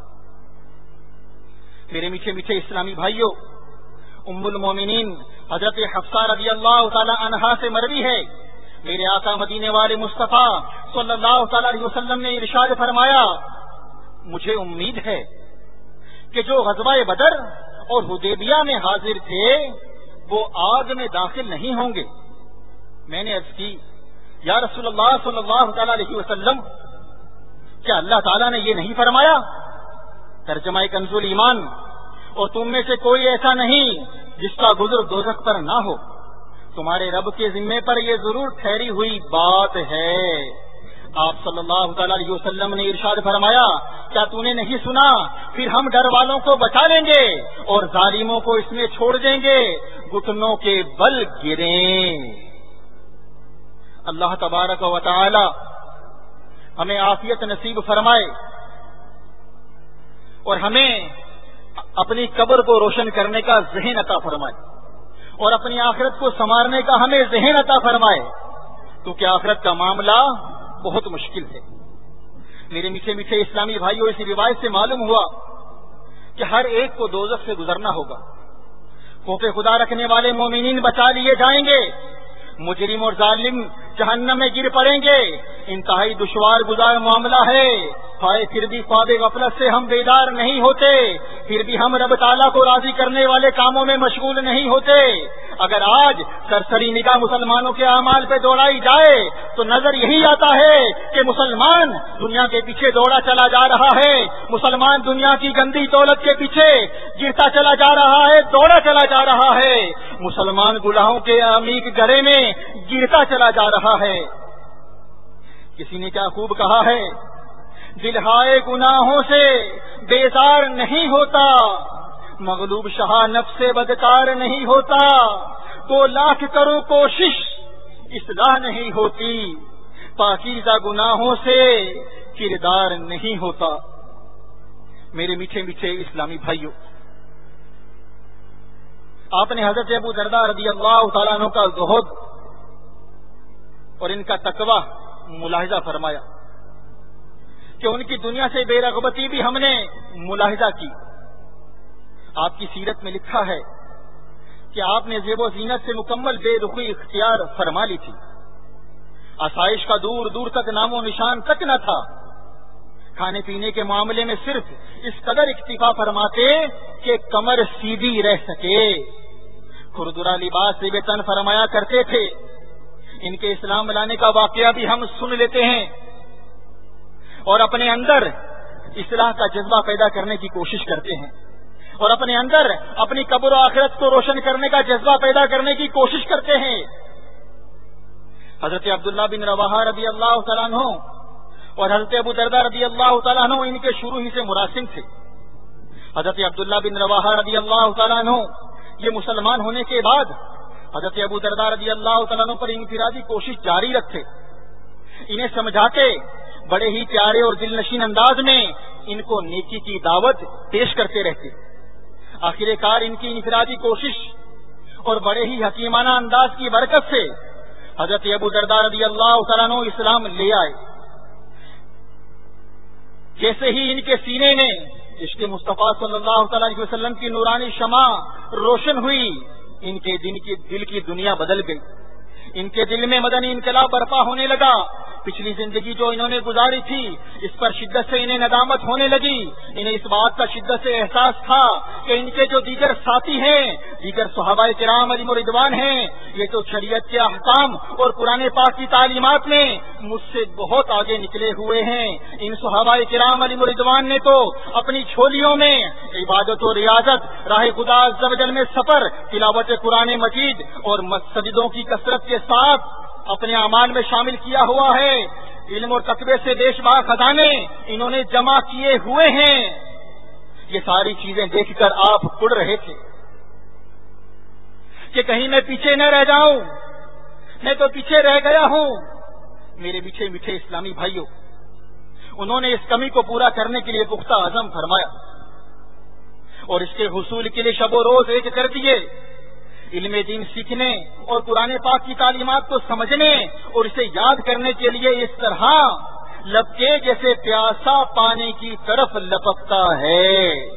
میرے میٹھے میٹھے اسلامی بھائیوں، ام المومنین حضرت حفصہ رضی اللہ تعالی عنہا سے مروی ہے، میرے آقا مدینے والے مصطفیٰ صلی اللہ تعالی علیہ وسلم نے ارشاد فرمایا، مجھے امید ہے کہ جو غزوہ بدر اور حدیبیہ میں حاضر تھے وہ آگ میں داخل نہیں ہوں گے۔ میں نے عرض کی، یا رسول اللہ صلی اللہ تعالی علیہ وسلم، کیا اللہ تعالیٰ نے یہ نہیں فرمایا؟ ترجمہ کنز ایمان، اور تم میں سے کوئی ایسا نہیں جس کا گزر دوزخ پر نہ ہو، تمہارے رب کے ذمے پر یہ ضرور ٹھہری ہوئی بات ہے۔ آپ صلی اللہ تعالی علیہ وسلم نے ارشاد فرمایا، کیا تو نے نہیں سنا، پھر ہم ڈر والوں کو بچا لیں گے اور ظالموں کو اس میں چھوڑ دیں گے، گھٹنوں کے بل گریں۔ اللہ تبارک و تعالی ہمیں عافیت نصیب فرمائے اور ہمیں اپنی قبر کو روشن کرنے کا ذہن عطا فرمائے اور اپنی آخرت کو سنوارنے کا ہمیں ذہن عطا فرمائے، کیونکہ آخرت کا معاملہ بہت مشکل ہے۔ میرے میٹھے میٹھے اسلامی بھائیوں، اس روایت سے معلوم ہوا کہ ہر ایک کو دوزخ سے گزرنا ہوگا۔ خوف خدا رکھنے والے مومنین بچا لیے جائیں گے، مجرم اور ظالم جہنم میں گر پڑیں گے۔ انتہائی دشوار گزار معاملہ ہے، ہائے پھر بھی خواب غفلت سے ہم بیدار نہیں ہوتے، پھر بھی ہم رب تعالیٰ کو راضی کرنے والے کاموں میں مشغول نہیں ہوتے۔ اگر آج سرسری نگاہ مسلمانوں کے اعمال پہ دوڑائی جائے تو نظر یہی آتا ہے کہ مسلمان دنیا کے پیچھے دوڑا چلا جا رہا ہے، مسلمان دنیا کی گندی دولت کے پیچھے گرتا چلا جا رہا ہے، دوڑا چلا جا رہا ہے، مسلمان گناہوں کے عمیق گڑھے میں گرتا چلا جا رہا ہے۔ کسی نے کیا خوب کہا ہے، دل ہائے گناہوں سے بیزار نہیں ہوتا، مغلوب شاہ نفس سے بدکار نہیں ہوتا، تو لاکھ کرو کوشش اصلاح نہیں ہوتی، پاکیزہ گناہوں سے کردار نہیں ہوتا۔ میرے میٹھے میٹھے اسلامی بھائیوں، آپ نے حضرت ابو درداء رضی اللہ تعالیٰ عنہ کا زہد اور ان کا تقوی ملاحظہ فرمایا کہ ان کی دنیا سے بے رغبتی بھی ہم نے ملاحظہ کی۔ آپ کی سیرت میں لکھا ہے کہ آپ نے زیب و زینت سے مکمل بے رخی اختیار فرما لی تھی، آسائش کا دور دور تک نام و نشان تک نہ تھا، کھانے پینے کے معاملے میں صرف اس قدر اکتفا فرماتے کہ کمر سیدھی رہ سکے، کھردرا لباس سے بے تن فرمایا کرتے تھے۔ ان کے اسلام لانے کا واقعہ بھی ہم سن لیتے ہیں اور اپنے اندر اصلاح کا جذبہ پیدا کرنے کی کوشش کرتے ہیں اور اپنے اندر اپنی قبر و آخرت کو روشن کرنے کا جذبہ پیدا کرنے کی کوشش کرتے ہیں۔ حضرت عبداللہ بن رواحہ رضی اللہ تعالیٰ عنہ اور حضرت ابو درداء رضی اللہ تعالیٰ عنہ ان کے شروع ہی سے مراسم تھے۔ حضرت عبداللہ بن رواحہ رضی اللہ تعالیٰ عنہ یہ مسلمان ہونے کے بعد حضرت ابو درداء رضی اللہ تعالیٰ عنہ پر انفرادی کوشش جاری رکھتے، انہیں سمجھاتے، بڑے ہی پیارے اور دل نشین انداز میں ان کو نیکی کی دعوت پیش کرتے رہتے۔ آخر کار ان کی انفرادی کوشش اور بڑے ہی حکیمانہ انداز کی برکت سے حضرت ابو درداء رضی اللہ تعالیٰ عنہ اسلام لے آئے۔ جیسے ہی ان کے سینے میں عشق مصطفیٰ صلی اللہ تعالی علیہ وسلم کی نورانی شمع روشن ہوئی، ان کے دل کی دل کی دنیا بدل گئی، ان کے دل میں مدنی انقلاب برپا ہونے لگا۔ پچھلی زندگی جو انہوں نے گزاری تھی اس پر شدت سے انہیں ندامت ہونے لگی، انہیں اس بات کا شدت سے احساس تھا کہ ان کے جو دیگر ساتھی ہیں، دیگر صحابہ کرام علیہ رضوان ہیں، یہ تو شریعت کے احکام اور قرآن پاک کی تعلیمات میں مجھ سے بہت آگے نکلے ہوئے ہیں۔ ان صحابہ کرام علیہ رضوان نے تو اپنی جھولیوں میں عبادت و ریاضت، راہ خدا عز و جل میں سفر، تلاوت قرآن مجید اور مسجدوں کی کثرت کے ساتھ اپنے اعمال میں شامل کیا ہوا ہے۔ علم اور تقوی سے دیش باغ خزانے انہوں نے جمع کیے ہوئے ہیں۔ یہ ساری چیزیں دیکھ کر آپ پڑ رہے تھے کہ کہیں میں پیچھے نہ رہ جاؤں، میں تو پیچھے رہ گیا ہوں۔ میرے میٹھے میٹھے اسلامی بھائیوں، انہوں نے اس کمی کو پورا کرنے کے لیے پختہ عزم فرمایا اور اس کے حصول کے لیے شب و روز ایک کر دیے۔ علم دین سیکھنے اور قرآن پاک کی تعلیمات کو سمجھنے اور اسے یاد کرنے کے لیے اس طرح لپکے جیسے پیاسا پانی کی طرف لپکتا ہے۔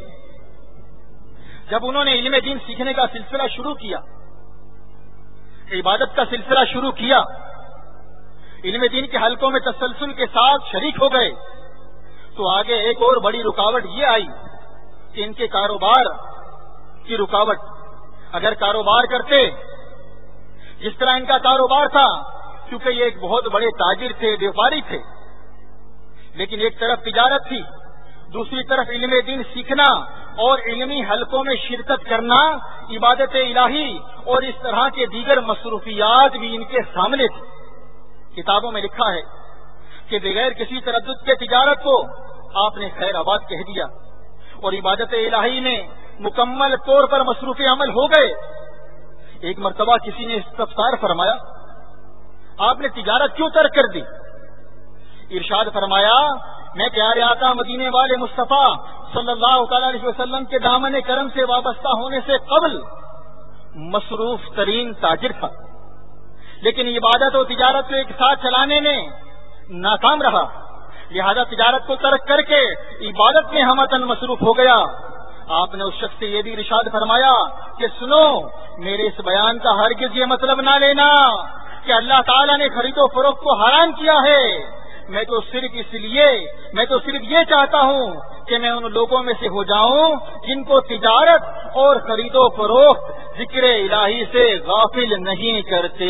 جب انہوں نے علم دین سیکھنے کا سلسلہ شروع کیا، عبادت کا سلسلہ شروع کیا، علم دین کے حلقوں میں تسلسل کے ساتھ شریک ہو گئے، تو آگے ایک اور بڑی رکاوٹ یہ آئی کہ ان کے کاروبار کی رکاوٹ۔ اگر کاروبار کرتے جس طرح ان کا کاروبار تھا، کیونکہ یہ ایک بہت بڑے تاجر تھے، ویپاری تھے، لیکن ایک طرف تجارت تھی، دوسری طرف علم دین سیکھنا اور علمی حلقوں میں شرکت کرنا، عبادت الہی اور اس طرح کے دیگر مصروفیات بھی ان کے سامنے تھے۔ کتابوں میں لکھا ہے کہ بغیر کسی تردد کے تجارت کو آپ نے خیر آباد کہہ دیا اور عبادت الہی میں مکمل طور پر مصروف عمل ہو گئے۔ ایک مرتبہ کسی نے استفسار فرمایا، آپ نے تجارت کیوں ترک کر دی؟ ارشاد فرمایا، میں پیارے آقا مدینے والے مصطفیٰ صلی اللہ تعالی علیہ وسلم کے دامن کرم سے وابستہ ہونے سے قبل مصروف ترین تاجر تھا، لیکن عبادت و تجارت کو ایک ساتھ چلانے میں ناکام رہا، لہذا تجارت کو ترک کر کے عبادت میں ہمتن مصروف ہو گیا۔ آپ نے اس شخص سے یہ بھی ارشاد فرمایا کہ سنو، میرے اس بیان کا ہرگز یہ مطلب نہ لینا کہ اللہ تعالیٰ نے خرید و فروخت کو حرام کیا ہے۔ میں تو صرف اس لیے میں تو صرف یہ چاہتا ہوں کہ میں ان لوگوں میں سے ہو جاؤں جن کو تجارت اور خرید و فروخت ذکر الہی سے غافل نہیں کرتے۔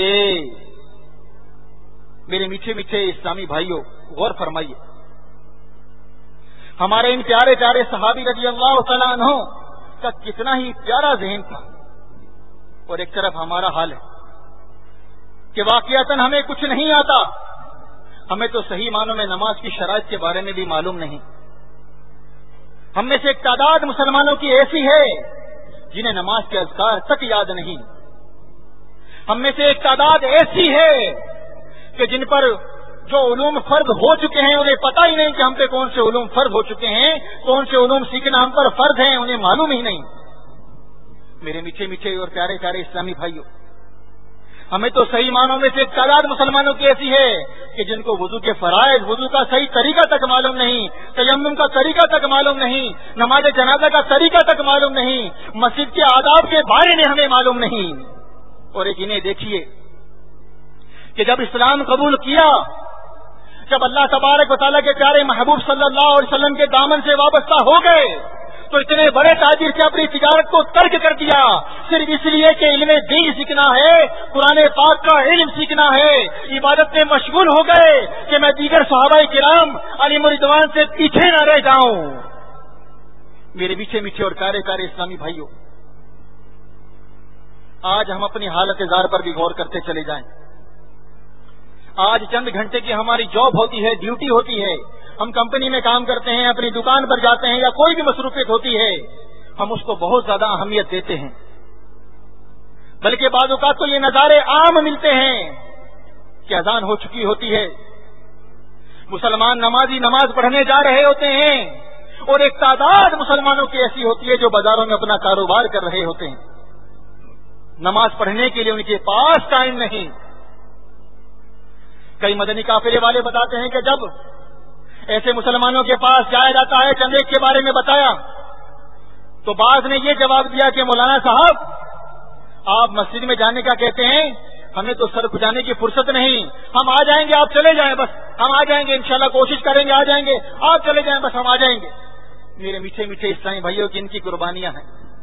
میرے میٹھے میٹھے اسلامی بھائیوں، غور فرمائیے، ہمارے ان پیارے پیارے صحابی رضی اللہ تعالیٰ عنہ کا کتنا ہی پیارا ذہن تھا، اور ایک طرف ہمارا حال ہے کہ واقعتاً ہمیں کچھ نہیں آتا، ہمیں تو صحیح معنوں میں نماز کی شرائط کے بارے میں بھی معلوم نہیں۔ ہم میں سے ایک تعداد مسلمانوں کی ایسی ہے جنہیں نماز کے اذکار تک یاد نہیں۔ ہم میں سے ایک تعداد ایسی ہے کہ جن پر جو علوم فرض ہو چکے ہیں انہیں پتہ ہی نہیں کہ ہم پہ کون سے علوم فرض ہو چکے ہیں، کون سے علوم سیکھنا ہم پر فرض ہیں، انہیں معلوم ہی نہیں۔ میرے میٹھے میٹھے اور پیارے پیارے اسلامی بھائیوں، ہمیں تو صحیح معنوں میں سے ایک تعداد مسلمانوں کی ایسی ہے کہ جن کو وضو کے فرائض، وضو کا صحیح طریقہ تک معلوم نہیں، تیمم کا طریقہ تک معلوم نہیں، نماز جنازہ کا طریقہ تک معلوم نہیں، مسجد کے آداب کے بارے میں ہمیں معلوم نہیں۔ اور ایک انہیں دیکھیے کہ جب اسلام قبول کیا، جب اللہ تبارک و تعالیٰ کے پیارے محبوب صلی اللہ علیہ وسلم کے دامن سے وابستہ ہو گئے، تو اتنے بڑے تاجر سے اپنی تجارت کو ترک کر دیا، صرف اس لیے کہ علم دین سیکھنا ہے، قرآن پاک کا علم سیکھنا ہے، عبادت میں مشغول ہو گئے کہ میں دیگر صحابہ کرام علیہم رضوان سے پیچھے نہ رہ جاؤں۔ میرے میٹھے میٹھے اور پیارے پیارے اسلامی بھائیوں، آج ہم اپنی حالت زار پر بھی غور کرتے چلے جائیں۔ آج چند گھنٹے کی ہماری جاب ہوتی ہے، ڈیوٹی ہوتی ہے، ہم کمپنی میں کام کرتے ہیں، اپنی دکان پر جاتے ہیں، یا کوئی بھی مصروفیت ہوتی ہے، ہم اس کو بہت زیادہ اہمیت دیتے ہیں، بلکہ بعض اوقات تو یہ نظارے عام ملتے ہیں کہ اذان ہو چکی ہوتی ہے، مسلمان نمازی نماز پڑھنے جا رہے ہوتے ہیں، اور ایک تعداد مسلمانوں کی ایسی ہوتی ہے جو بازاروں میں اپنا کاروبار کر رہے ہوتے ہیں، نماز پڑھنے کے لیے ان کے پاس ٹائم نہیں۔ کئی مدنی قافلے والے بتاتے ہیں کہ جب ایسے مسلمانوں کے پاس جایا جاتا ہے، چندے کے بارے میں بتایا، تو بعض نے یہ جواب دیا کہ مولانا صاحب آپ مسجد میں جانے کا کہتے ہیں، ہمیں تو سر کھجانے کی فرصت نہیں، ہم آ جائیں گے، آپ چلے جائیں، بس ہم آ جائیں گے، انشاءاللہ کوشش کریں گے، آ جائیں گے، آپ چلے جائیں، بس ہم آ جائیں گے۔ میرے میٹھے میٹھے اسلامی بھائیوں کی ان کی قربانیاں ہیں۔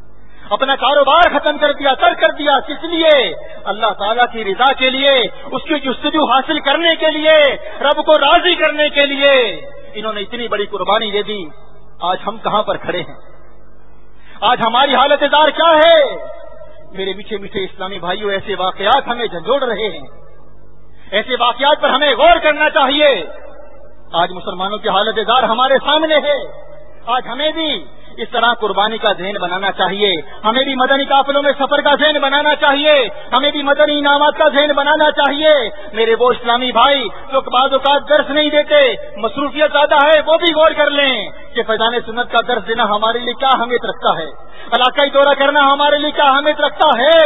اپنا کاروبار ختم کر دیا، ترک کر دیا، کس لیے؟ اللہ تعالیٰ کی رضا کے لیے، اس کی جستجو حاصل کرنے کے لیے، رب کو راضی کرنے کے لیے انہوں نے اتنی بڑی قربانی دے دی۔ آج ہم کہاں پر کھڑے ہیں؟ آج ہماری حالت دار کیا ہے؟ میرے میٹھے میٹھے اسلامی بھائیوں، ایسے واقعات ہمیں جھنجھوڑ رہے ہیں، ایسے واقعات پر ہمیں غور کرنا چاہیے۔ آج مسلمانوں کی حالت دار ہمارے سامنے ہے۔ آج ہمیں بھی اس طرح قربانی کا ذہن بنانا چاہیے، ہمیں بھی مدنی قافلوں میں سفر کا ذہن بنانا چاہیے، ہمیں بھی مدنی انعامات کا ذہن بنانا چاہیے۔ میرے وہ اسلامی بھائی جو بعض اوقات درس نہیں دیتے، مصروفیت زیادہ ہے، وہ بھی غور کر لیں کہ فیضان سنت کا درس دینا ہمارے لیے کیا اہمیت رکھتا ہے، علاقائی دورہ کرنا ہمارے لیے کیا اہمیت رکھتا ہے۔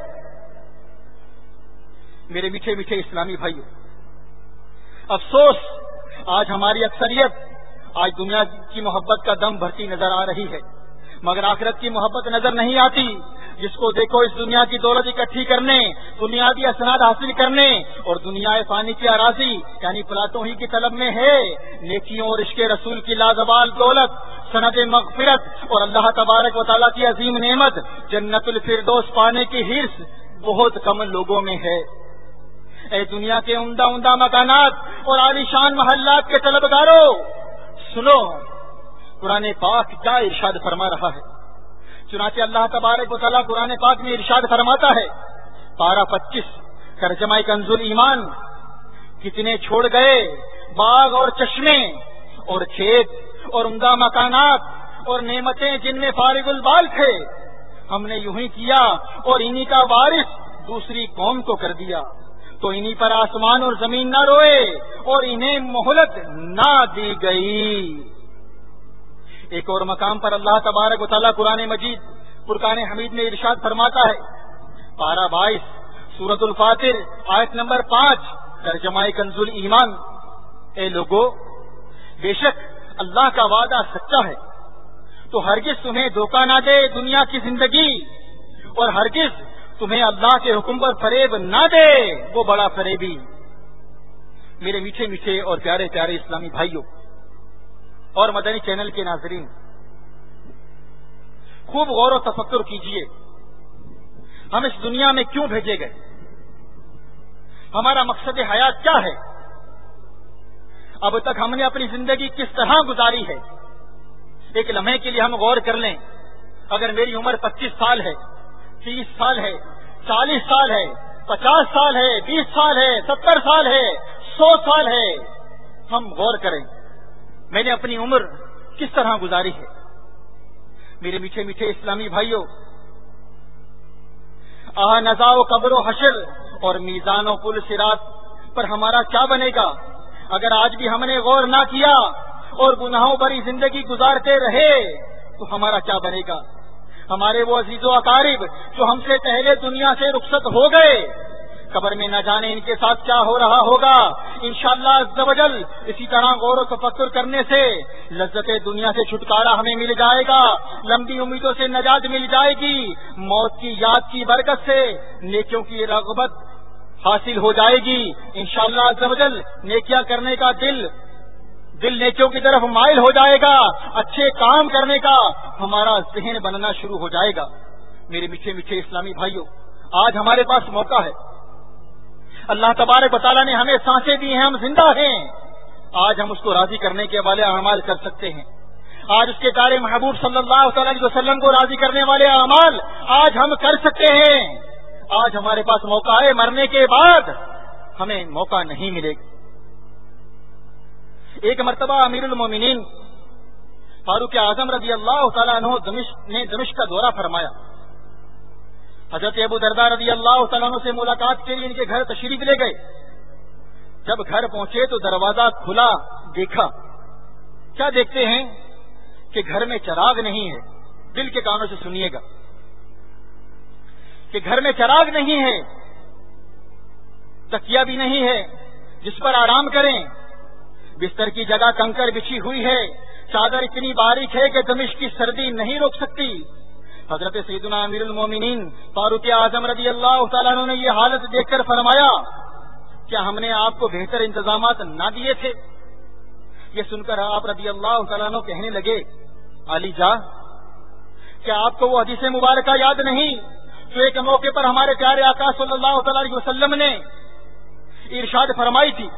میرے میٹھے میٹھے اسلامی بھائیوں، افسوس آج ہماری اکثریت آج دنیا کی محبت کا دم بھرتی نظر آ رہی ہے، مگر آخرت کی محبت نظر نہیں آتی۔ جس کو دیکھو اس دنیا کی دولت اکٹھی کرنے، بنیادی اسناد حاصل کرنے اور دنیا فانی کی اراضی یعنی پلاٹوں ہی کی طلب میں ہے۔ نیکیوں اور عشق رسول کی لازوال دولت، سند مغفرت اور اللہ تبارک و تعالیٰ کی عظیم نعمت جنت الفردوس پانے کی حرص بہت کم لوگوں میں ہے۔ اے دنیا کے عمدہ عمدہ مکانات اور عالیشان محلات کے طلبگاروں، سنو قرآن پاک کیا ارشاد فرما رہا ہے۔ چنانچہ اللہ تبارک و تعالیٰ قرآن پاک میں ارشاد فرماتا ہے، پارہ پچیس ترجمہ کنز ایمان، کتنے چھوڑ گئے باغ اور چشمے اور کھیت اور عمدہ مکانات اور نعمتیں جن میں فارغ البال تھے، ہم نے یوں ہی کیا اور انہی کا وارث دوسری قوم کو کر دیا، تو انہی پر آسمان اور زمین نہ روئے اور انہیں مہلت نہ دی گئی۔ ایک اور مقام پر اللہ تبارک و تعالیٰ قرآن مجید فرقان حمید میں ارشاد فرماتا ہے، پارہ بائیس سورۃ الفاتر آیت نمبر پانچ ترجمہ کنز ایمان، اے لوگو بے شک اللہ کا وعدہ سچا ہے، تو ہرگز تمہیں دھوکہ نہ دے دنیا کی زندگی، اور ہرگز تمہیں اللہ کے حکم پر فریب نہ دے وہ بڑا فریبی۔ میرے میٹھے میٹھے اور پیارے پیارے اسلامی بھائیوں اور مدنی چینل کے ناظرین، خوب غور و تفکر کیجئے، ہم اس دنیا میں کیوں بھیجے گئے؟ ہمارا مقصد حیات کیا ہے؟ اب تک ہم نے اپنی زندگی کس طرح گزاری ہے؟ ایک لمحے کے لیے ہم غور کر لیں، اگر میری عمر پچیس سال ہے، تیس سال ہے، چالیس سال ہے، پچاس سال ہے، بیس سال ہے، ستر سال ہے، سو سال ہے، ہم غور کریں میں نے اپنی عمر کس طرح گزاری ہے۔ میرے میٹھے میٹھے اسلامی بھائیوں، آ نزا و قبر و حشر اور میزان و پل صراط پر ہمارا کیا بنے گا اگر آج بھی ہم نے غور نہ کیا اور گناہوں بھری زندگی گزارتے رہے تو ہمارا کیا بنے گا؟ ہمارے وہ عزیز و اقارب جو ہم سے پہلے دنیا سے رخصت ہو گئے، قبر میں نہ جانے ان کے ساتھ کیا ہو رہا ہوگا۔ انشاءاللہ عز و جل اسی طرح غور و تفکر کرنے سے لذت دنیا سے چھٹکارا ہمیں مل جائے گا، لمبی امیدوں سے نجات مل جائے گی، موت کی یاد کی برکت سے نیکیوں کی رغبت حاصل ہو جائے گی۔ انشاءاللہ عز و جل نیکیاں کرنے کا دل دل نیکیوں کی طرف مائل ہو جائے گا، اچھے کام کرنے کا ہمارا ذہن بننا شروع ہو جائے گا۔ میرے میٹھے میٹھے اسلامی بھائیوں، آج ہمارے پاس موقع ہے، اللہ تبارک و تعالیٰ نے ہمیں سانسیں دی ہیں، ہم زندہ ہیں، آج ہم اس کو راضی کرنے کے والے اعمال کر سکتے ہیں۔ آج اس کے پیارے محبوب صلی اللہ تعالی علیہ وسلم کو راضی کرنے والے اعمال آج ہم کر سکتے ہیں۔ آج ہمارے پاس موقع ہے، مرنے کے بعد ہمیں موقع نہیں ملے گا۔ ایک مرتبہ امیر المومنین فاروق اعظم رضی اللہ تعالیٰ عنہ دمشق نے دمشق کا دورہ فرمایا۔ حضرت ابو درداء رضی اللہ تعالیٰ عنہ سے ملاقات کے لیے ان کے گھر تشریف لے گئے۔ جب گھر پہنچے تو دروازہ کھلا دیکھا، کیا دیکھتے ہیں کہ گھر میں چراغ نہیں ہے۔ دل کے کانوں سے سنیے گا کہ گھر میں چراغ نہیں ہے، تکیہ بھی نہیں ہے جس پر آرام کریں، بستر کی جگہ کنکر بچھی ہوئی ہے، چادر اتنی باریک ہے کہ دمشق کی سردی نہیں روک سکتی۔ حضرت سیدنا امیر المومنین فاروق اعظم رضی اللہ تعالیٰ عنہ نے یہ حالت دیکھ کر فرمایا، کیا ہم نے آپ کو بہتر انتظامات نہ دیے تھے؟ یہ سن کر آپ رضی اللہ تعالیٰ عنہ کہنے لگے، علی جا کیا آپ کو وہ حدیث مبارکہ یاد نہیں جو ایک موقع پر ہمارے پیارے آقا صلی اللہ تعالی علیہ وسلم نے ارشاد فرمائی تھی؟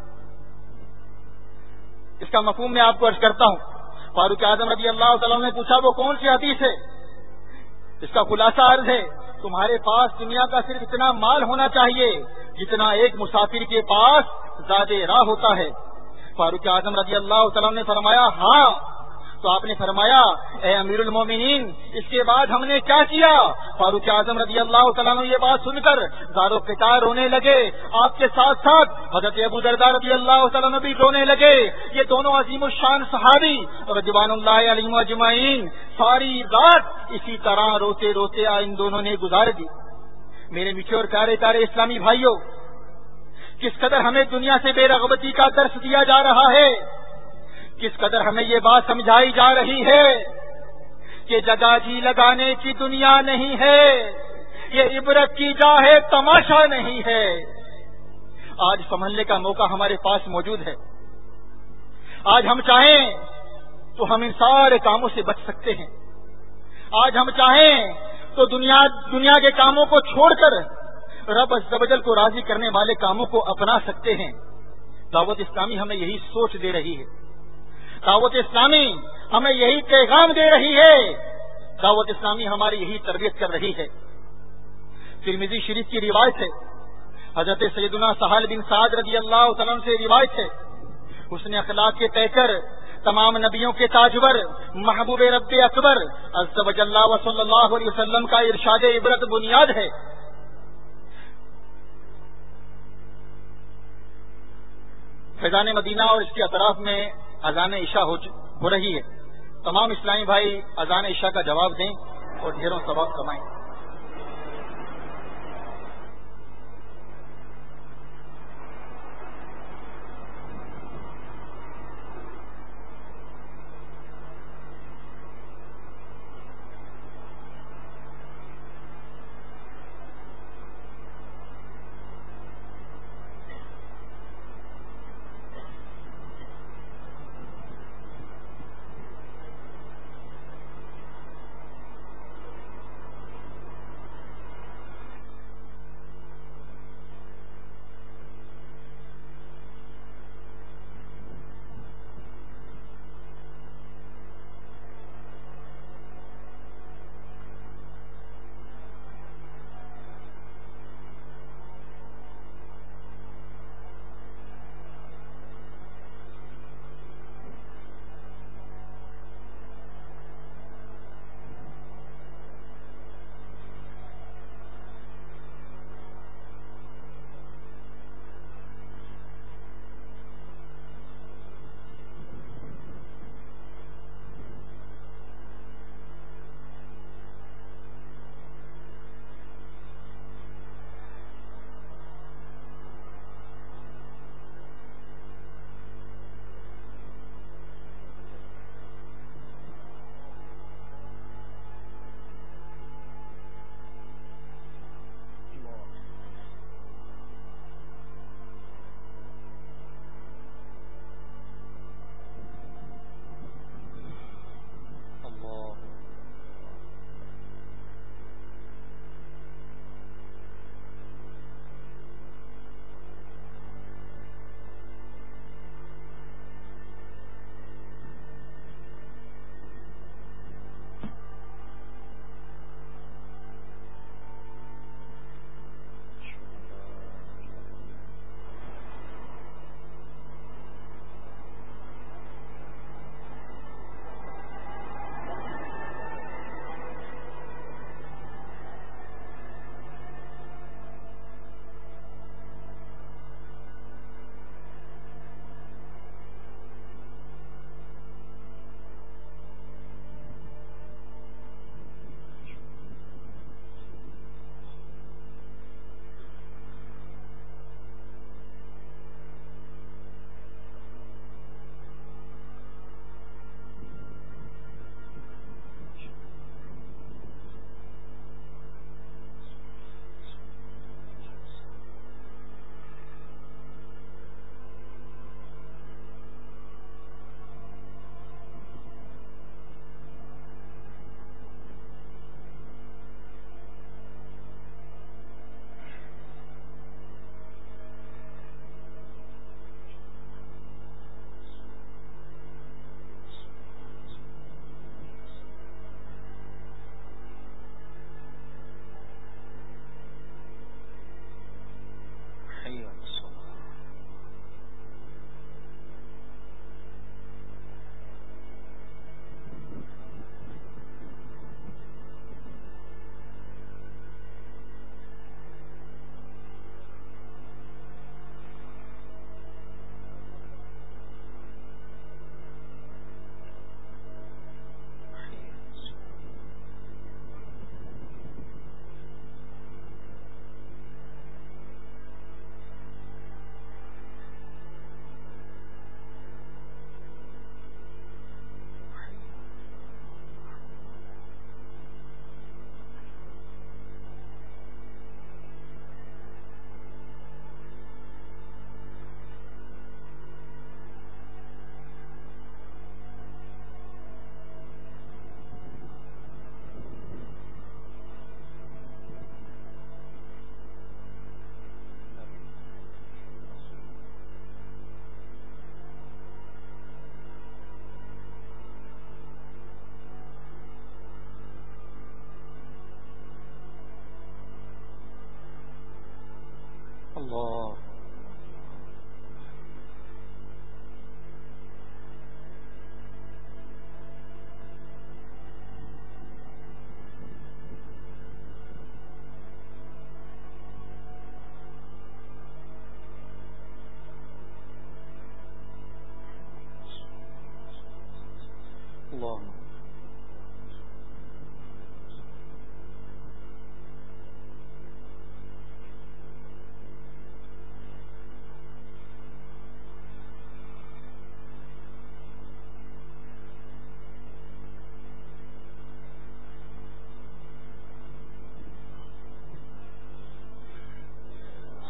اس کا مفہوم میں آپ کو عرض کرتا ہوں۔ فاروق اعظم رضی اللہ تعالیٰ نے پوچھا وہ کون سی حدیث ہے؟ اس کا خلاصہ عرض ہے، تمہارے پاس دنیا کا صرف اتنا مال ہونا چاہیے جتنا ایک مسافر کے پاس زیادہ راہ ہوتا ہے۔ فاروق اعظم رضی اللہ تعالیٰ نے فرمایا ہاں۔ تو آپ نے فرمایا اے امیر المومنین اس کے بعد ہم نے کیا کیا؟ فاروق اعظم رضی اللہ تعالیٰ نے یہ بات سن کر زارو قطار رونے لگے، آپ کے ساتھ ساتھ حضرت ابو درداء رضی اللہ تعالیٰ نے بھی رونے لگے۔ یہ دونوں عظیم الشان صحابی رضوان اللہ علیہم اجمعین ساری رات اسی طرح روتے روتے ان دونوں نے گزار دی۔ میرے میٹھے اور پیارے پیارے اسلامی بھائیوں، کس قدر ہمیں دنیا سے بے رغبتی کا درس دیا جا رہا ہے، کس قدر ہمیں یہ بات سمجھائی جا رہی ہے کہ جگہ جی لگانے کی دنیا نہیں ہے، یہ عبرت کی جا ہے، تماشا نہیں ہے۔ آج سنبھلنے کا موقع ہمارے پاس موجود ہے۔ آج ہم چاہیں تو ہم ان سارے کاموں سے بچ سکتے ہیں۔ آج ہم چاہیں تو دنیا دنیا کے کاموں کو چھوڑ کر رب عز و جل کو راضی کرنے والے کاموں کو اپنا سکتے ہیں۔ دعوت اسلامی ہمیں یہی سوچ دے رہی ہے، دعوت اسلامی ہمیں یہی پیغام دے رہی ہے، دعوت اسلامی ہماری یہی تربیت کر رہی ہے۔ ترمذی شریف کی روایت ہے، حضرت سیدنا سہل بن سعد رضی اللہ تعالیٰ عنہ سے روایت ہے، حسن اخلاق کے پیکر، تمام نبیوں کے تاجور، محبوب رب اکبر عز و جل و صلی اللہ علیہ وسلم کا ارشاد عبرت بنیاد ہے۔ فیضان مدینہ اور اس کے اطراف میں اذان عشاء ہو رہی ہے۔ تمام اسلامی بھائی اذان عشاء کا جواب دیں اور ڈھیروں ثواب کمائیں۔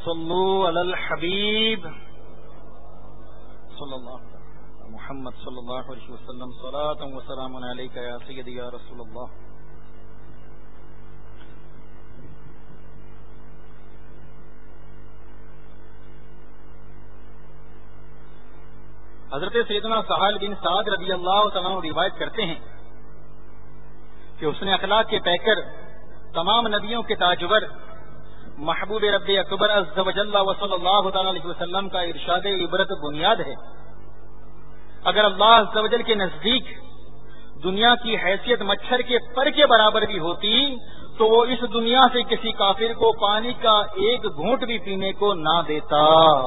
صلوا علی الحبیب صلی اللہ محمد صلی اللہ علیہ وسلم صلاۃ و سلام علیک یا سیدی یا رسول اللہ. حضرت سیدنا سہل بن سعد رضی اللہ تعالیٰ عنہ روایت کرتے ہیں کہ حسن اخلاق کے پیکر، تمام نبیوں کے تاجور، محبوب رب اکبر عز و جل و صلی اللہ تعالی علیہ وسلم کا ارشاد عبرت بنیاد ہے. اگر اللہ عز و جل کے نزدیک دنیا کی حیثیت مچھر کے پر کے برابر بھی ہوتی تو وہ اس دنیا سے کسی کافر کو پانی کا ایک گھونٹ بھی پینے کو نہ دیتا.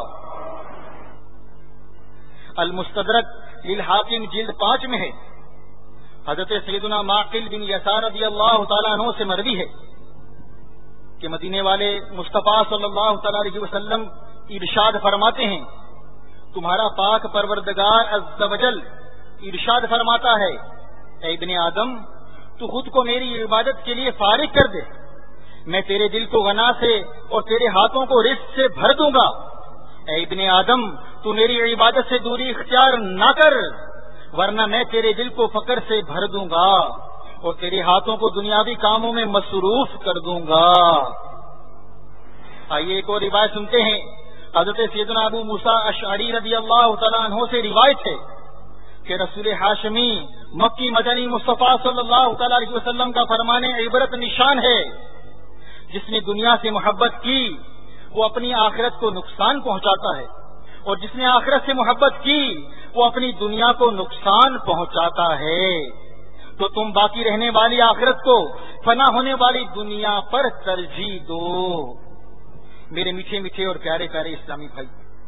المستدرک للحاکم جلد پانچ میں ہے. حضرت سیدنا معقل بن یسار رضی اللہ تعالیٰ عنہ سے مروی ہے کہ مدینے والے مصطفیٰ صلی اللہ تعالی علیہ وسلم ارشاد فرماتے ہیں، تمہارا پاک پروردگار عز و جل ارشاد فرماتا ہے، اے ابن آدم تو خود کو میری عبادت کے لیے فارغ کر دے، میں تیرے دل کو غنا سے اور تیرے ہاتھوں کو رزق سے بھر دوں گا. اے ابن آدم تو میری عبادت سے دوری اختیار نہ کر، ورنہ میں تیرے دل کو فقر سے بھر دوں گا اور تیرے ہاتھوں کو دنیاوی کاموں میں مصروف کر دوں گا. آئیے ایک اور روایت سنتے ہیں. حضرت سیدنا ابو موسیٰ اشعری رضی اللہ تعالیٰ عنہ سے روایت ہے کہ رسول ہاشمی مکی مدنی مصطفیٰ صلی اللہ تعالی علیہ وسلم کا فرمان عبرت نشان ہے، جس نے دنیا سے محبت کی وہ اپنی آخرت کو نقصان پہنچاتا ہے، اور جس نے آخرت سے محبت کی وہ اپنی دنیا کو نقصان پہنچاتا ہے. تو تم باقی رہنے والی آخرت کو فنا ہونے والی دنیا پر ترجیح دو. میرے میٹھے میٹھے اور پیارے پیارے اسلامی بھائی،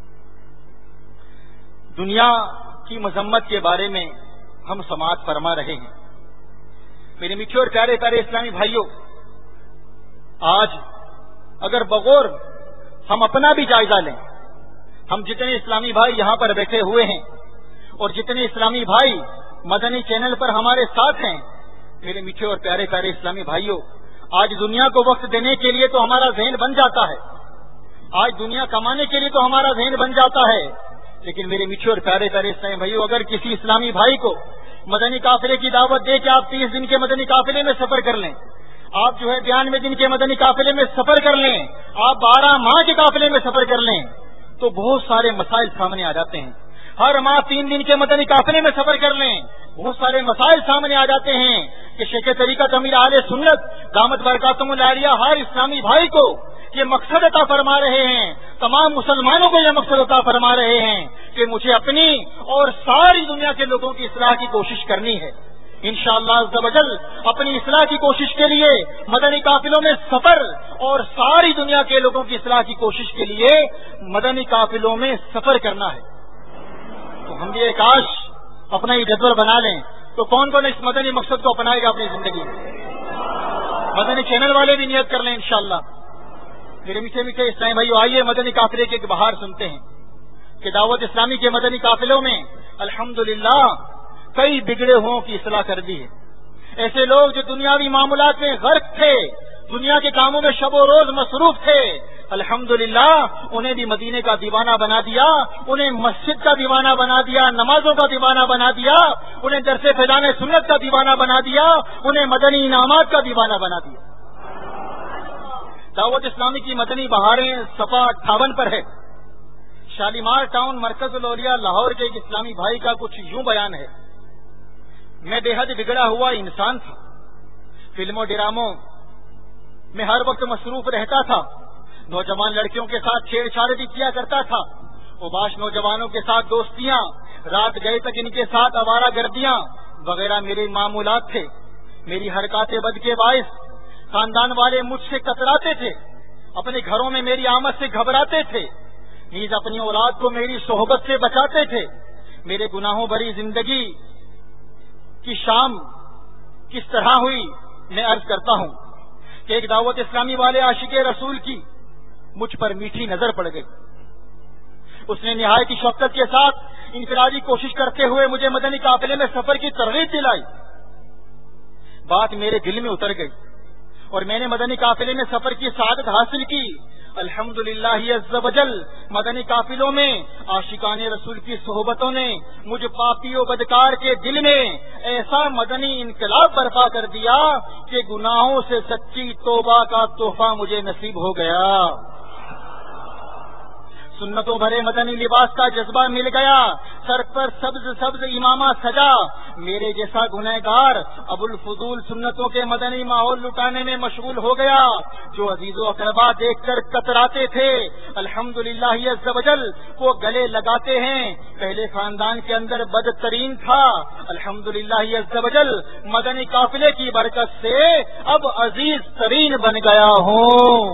دنیا کی مذمت کے بارے میں ہم سماعت فرما رہے ہیں. میرے میٹھے اور پیارے پیارے اسلامی بھائیوں، آج اگر بغور ہم اپنا بھی جائزہ لیں، ہم جتنے اسلامی بھائی یہاں پر بیٹھے ہوئے ہیں اور جتنے اسلامی بھائی مدنی چینل پر ہمارے ساتھ ہیں، میرے میٹھے اور پیارے پیارے اسلامی بھائیوں، آج دنیا کو وقت دینے کے لیے تو ہمارا ذہن بن جاتا ہے، آج دنیا کمانے کے لیے تو ہمارا ذہن بن جاتا ہے. لیکن میرے میٹھے اور پیارے پیارے اسلامی بھائیوں، اگر کسی اسلامی بھائی کو مدنی قافلے کی دعوت دے کہ آپ تیس دن کے مدنی قافلے میں سفر کر لیں، آپ جو ہے بیانوے دن کے مدنی قافلے میں سفر کر لیں، آپ بارہ ماہ کے قافلے میں سفر کر لیں، تو بہت سارے مسائل سامنے آ جاتے ہیں. ہر ماہ تین دن کے مدنی قافلے میں سفر کر لیں، بہت سارے مسائل سامنے آ جاتے ہیں کہ شیخ طریقت امیر اہل سنت دامت برکاتہم العالیہ ہر اسلامی بھائی کو یہ مقصد عطا فرما رہے ہیں، تمام مسلمانوں کو یہ مقصد عطا فرما رہے ہیں کہ مجھے اپنی اور ساری دنیا کے لوگوں کی اصلاح کی کوشش کرنی ہے. انشاءاللہ عز و جل اپنی اصلاح کی کوشش کے لیے مدنی قافلوں میں سفر اور ساری دنیا کے لوگوں کی اصلاح کی کوشش کے لیے مدنی قافلوں میں سفر کرنا ہے. تو ہم یہ کاش اپنا یہ جدول بنا لیں تو کون کون اس مدنی مقصد کو اپنائے گا اپنی زندگی میں. مدنی چینل والے بھی نیت کر لیں انشاءاللہ. میرے میٹھے میٹھے اسلامی بھائیو، آئیے مدنی قافلے کے ایک بہار سنتے ہیں کہ دعوت اسلامی کے مدنی قافلوں میں الحمدللہ کئی بگڑے ہوں کی اصلاح کر دی ہے. ایسے لوگ جو دنیاوی معاملات میں غرق تھے، دنیا کے کاموں میں شب و روز مصروف تھے، الحمدللہ انہیں بھی مدینے کا دیوانہ بنا دیا، انہیں مسجد کا دیوانہ بنا دیا، نمازوں کا دیوانہ بنا دیا، انہیں درس فیضان سنت کا دیوانہ بنا دیا، انہیں مدنی انعامات کا دیوانہ بنا دیا. دعوت اسلامی کی مدنی بہاریں صفحہ اٹھاون پر ہے. شالیمار ٹاؤن مرکز الاولیاء لاہور کے ایک اسلامی بھائی کا کچھ یوں بیان ہے. میں بے حد بگڑا ہوا انسان تھا، فلموں ڈراموں میں ہر وقت مصروف رہتا تھا، نوجوان لڑکیوں کے ساتھ چھیڑ چھاڑ بھی کیا کرتا تھا، اوباش نوجوانوں کے ساتھ دوستیاں، رات گئے تک ان کے ساتھ آوارہ گردیاں وغیرہ میرے معمولات تھے. میری حرکات بد کے باعث خاندان والے مجھ سے کتراتے تھے، اپنے گھروں میں میری آمد سے گھبراتے تھے، نیز اپنی اولاد کو میری صحبت سے بچاتے تھے. میرے گناہوں بھری زندگی کی شام کس طرح ہوئی میں عرض کرتا ہوں کہ ایک دعوت اسلامی والے عاشق رسول کی مجھ پر میٹھی نظر پڑ گئی. اس نے نہایت شفقت کے ساتھ انفرادی کوشش کرتے ہوئے مجھے مدنی قافلے میں سفر کی ترغیب دلائی. بات میرے دل میں اتر گئی اور میں نے مدنی قافلے میں سفر کی سعادت حاصل کی. الحمدللہ عز وجل مدنی قافلوں میں عاشقان رسول کی صحبتوں نے مجھ پاپی و بدکار کے دل میں ایسا مدنی انقلاب برپا کر دیا کہ گناہوں سے سچی توبہ کا تحفہ مجھے نصیب ہو گیا. سنتوں بھرے مدنی لباس کا جذبہ مل گیا. سر پر سبز سبز امامہ سجا. میرے جیسا گنہگار ابو الفضول سنتوں کے مدنی ماحول لٹانے میں مشغول ہو گیا. جو عزیز و اقربا دیکھ کر کتراتے تھے الحمدللہ عز وجل وہ گلے لگاتے ہیں. پہلے خاندان کے اندر بدترین تھا, الحمدللہ عز وجل مدنی قافلے کی برکت سے اب عزیز ترین بن گیا ہوں.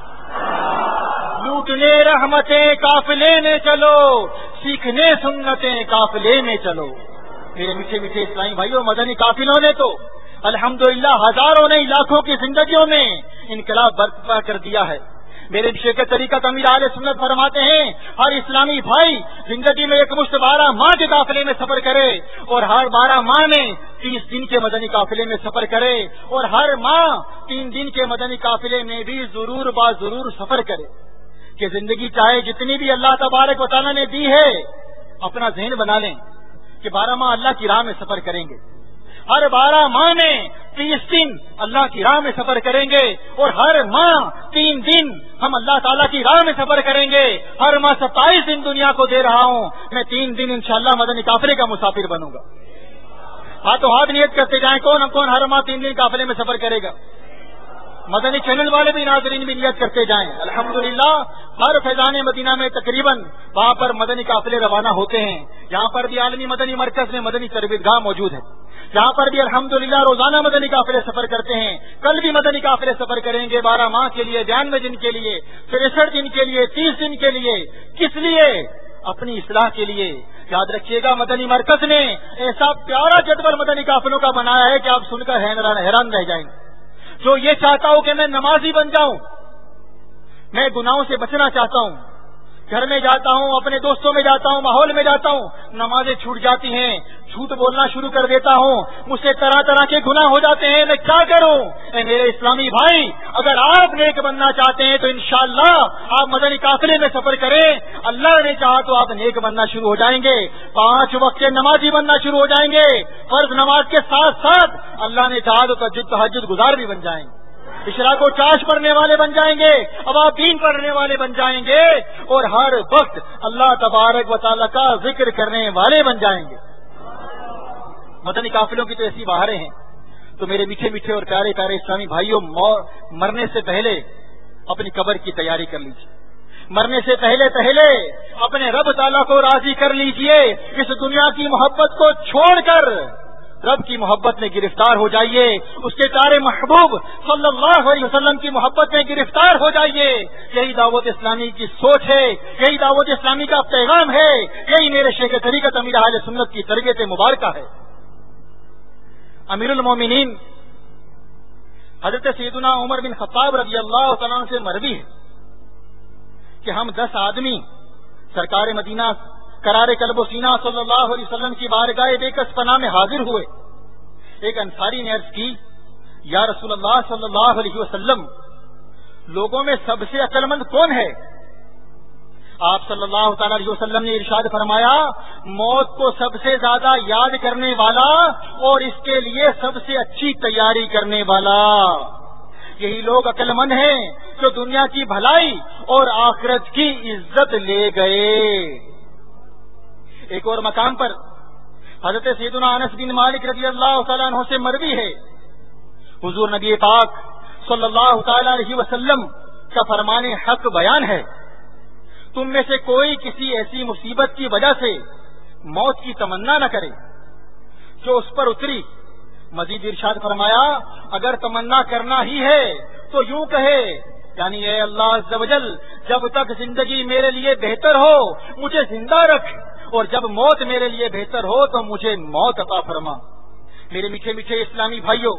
لوٹنے رحمتیں قافلے میں چلو, سیکھنے سنتیں قافلے میں چلو. میرے میٹھے میٹھے اسلامی بھائیوں, مدنی قافلوں نے تو الحمدللہ ہزاروں نہیں لاکھوں کی زندگیوں میں انقلاب برپا کر دیا ہے. میرے شیخ طریقت امیر اہل سنت فرماتے ہیں ہر اسلامی بھائی زندگی میں ایک مشت بارہ ماہ کے قافلے میں سفر کرے اور ہر بارہ ماہ میں تیس دن کے مدنی قافلے میں سفر کرے اور ہر ماہ تین دن کے مدنی قافلے میں بھی ضرور با ضرور سفر کرے. کہ زندگی چاہے جتنی بھی اللہ تبارک و تعالیٰ نے دی ہے اپنا ذہن بنا لیں کہ بارہ ماہ اللہ کی راہ میں سفر کریں گے. ہر بارہ ماہ میں تیس دن اللہ کی راہ میں سفر کریں گے اور ہر ماہ تین دن ہم اللہ تعالیٰ کی راہ میں سفر کریں گے. ہر ماہ ستائیس دن دنیا کو دے رہا ہوں, میں تین دن انشاءاللہ مدنی قافلے کا مسافر بنوں گا. ہاتھوں ہاتھ نیت کرتے جائیں کون کون ہر ماہ تین دن قافلے میں سفر کرے گا. مدنی چینل والے بھی ناظرین بھی نیت کرتے جائیں. الحمدللہ ہر فیضان مدینہ میں تقریباً وہاں پر مدنی قافلے روانہ ہوتے ہیں. یہاں پر بھی عالمی مدنی مرکز میں مدنی تربیت گاہ موجود ہے. یہاں پر بھی الحمدللہ روزانہ مدنی قافلے سفر کرتے ہیں. کل بھی مدنی قافلے سفر کریں گے بارہ ماہ کے لیے, بیانوے دن کے لیے, تریسٹھ دن کے لیے, تیس دن کے لیے. کس لیے؟ اپنی اصلاح کے لیے. یاد رکھیے گا مدنی مرکز نے ایسا پیارا جدول مدنی قافلوں کا بنایا ہے کہ آپ سن کر حیران رہ جائیں گے. جو یہ چاہتا ہوں کہ میں نمازی بن جاؤں, میں گناہوں سے بچنا چاہتا ہوں, گھر میں جاتا ہوں, اپنے دوستوں میں جاتا ہوں, ماحول میں جاتا ہوں, نمازیں چھوٹ جاتی ہیں, جھوٹ بولنا شروع کر دیتا ہوں, مجھ سے طرح طرح کے گناہ ہو جاتے ہیں, میں کیا کروں؟ اے میرے اسلامی بھائی, اگر آپ نیک بننا چاہتے ہیں تو انشاءاللہ آپ مدنی قافلے میں سفر کریں. اللہ نے چاہا تو آپ نیک بننا شروع ہو جائیں گے, پانچ وقت کے نمازی بننا شروع ہو جائیں گے, فرض نماز کے ساتھ ساتھ اللہ نے چاہا تو تہجد تہجد گزار بھی بن جائیں گے, اشراق و چاش پڑھنے والے بن جائیں گے, اوابین پڑھنے والے بن جائیں گے اور ہر وقت اللہ تبارک و تعالیٰ کا ذکر کرنے والے بن جائیں گے. مدنی قافلوں کی تو ایسی بہاریں ہیں. تو میرے میٹھے میٹھے اور پیارے پیارے اسلامی بھائیوں, مرنے سے پہلے اپنی قبر کی تیاری کر لیجیے. مرنے سے پہلے پہلے اپنے رب تعالیٰ کو راضی کر لیجیے. اس دنیا کی محبت کو چھوڑ کر رب کی محبت میں گرفتار ہو جائیے, اس کے پیارے محبوب صلی اللہ علیہ وسلم کی محبت میں گرفتار ہو جائیے. یہی دعوت اسلامی کی سوچ ہے, یہی دعوت اسلامی کا پیغام ہے, یہی میرے شیخ طریقت امیر اہل سنت کی تربیت مبارکہ ہے. امیر المومنین حضرت سیدنا عمر بن خطاب رضی اللہ تعالیٰ عنہ سے مروی ہے کہ ہم دس آدمی سرکار مدینہ قرار قلب و سینہ صلی اللہ علیہ وسلم کی بارگاہ بے کس پناہ میں حاضر ہوئے. ایک انصاری نے عرض کی, یا رسول اللہ صلی اللہ علیہ وسلم, لوگوں میں سب سے عقل مند کون ہے؟ آپ صلی اللہ تعالی علیہ وسلم نے ارشاد فرمایا, موت کو سب سے زیادہ یاد کرنے والا اور اس کے لیے سب سے اچھی تیاری کرنے والا. یہی لوگ عقل مند ہیں جو دنیا کی بھلائی اور آخرت کی عزت لے گئے. ایک اور مقام پر حضرت سیدنا انس بن مالک رضی اللہ تعالیٰ عنہ سے مروی ہے, حضور نبی پاک صلی اللہ تعالی علیہ وسلم کا فرمان حق بیان ہے, تم میں سے کوئی کسی ایسی مصیبت کی وجہ سے موت کی تمنا نہ کرے جو اس پر اتری. مزید ارشاد فرمایا, اگر تمنا کرنا ہی ہے تو یوں کہے, یعنی اے اللہ عز و جل, جب تک زندگی میرے لیے بہتر ہو مجھے زندہ رکھ, اور جب موت میرے لیے بہتر ہو تو مجھے موت عطا فرما. میرے میٹھے میٹھے اسلامی بھائیوں,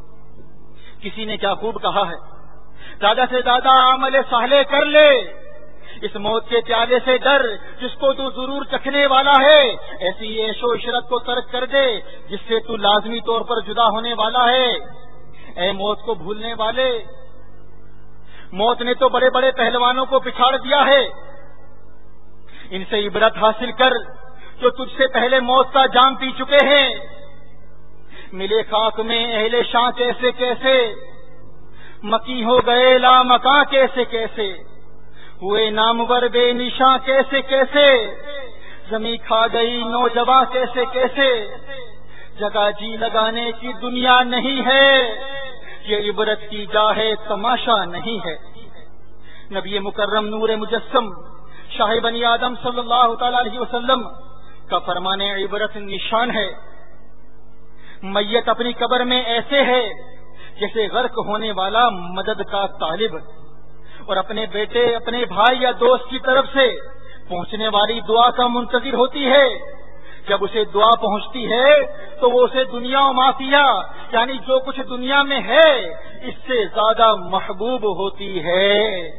کسی نے کیا خوب کہا ہے, زیادہ سے زیادہ عمل صالح کر لے, اس موت کے پیالے سے ڈر جس کو تو ضرور چکھنے والا ہے, ایسی عیش و عشرت کو ترک کر دے جس سے تو لازمی طور پر جدا ہونے والا ہے. اے موت کو بھولنے والے، موت نے تو بڑے بڑے پہلوانوں کو پچھاڑ دیا ہے، ان سے عبرت حاصل کر جو تجھ سے پہلے موت کا جام پی چکے ہیں۔ ملے خاک میں اہل شاہ کیسے کیسے، مکی ہو گئے لا مکاں کیسے کیسے، ہوئے نامور بے نشاں کیسے کیسے، زمیں کھا گئی نوجواں کیسے کیسے، جگہ جی لگانے کی دنیا نہیں ہے، یہ عبرت کی جا ہے تماشا نہیں ہے۔ نبی مکرم نور مجسم شاہ بنی آدم صلی اللہ تعالی علیہ وسلم کا فرمان عبرت نشان ہے۔ میت اپنی قبر میں ایسے ہے جیسے غرق ہونے والا مدد کا طالب، اور اپنے بیٹے اپنے بھائی یا دوست کی طرف سے پہنچنے والی دعا کا منتظر ہوتی ہے۔ جب اسے دعا پہنچتی ہے تو وہ اسے دنیا و مافیا یعنی جو کچھ دنیا میں ہے اس سے زیادہ محبوب ہوتی ہے۔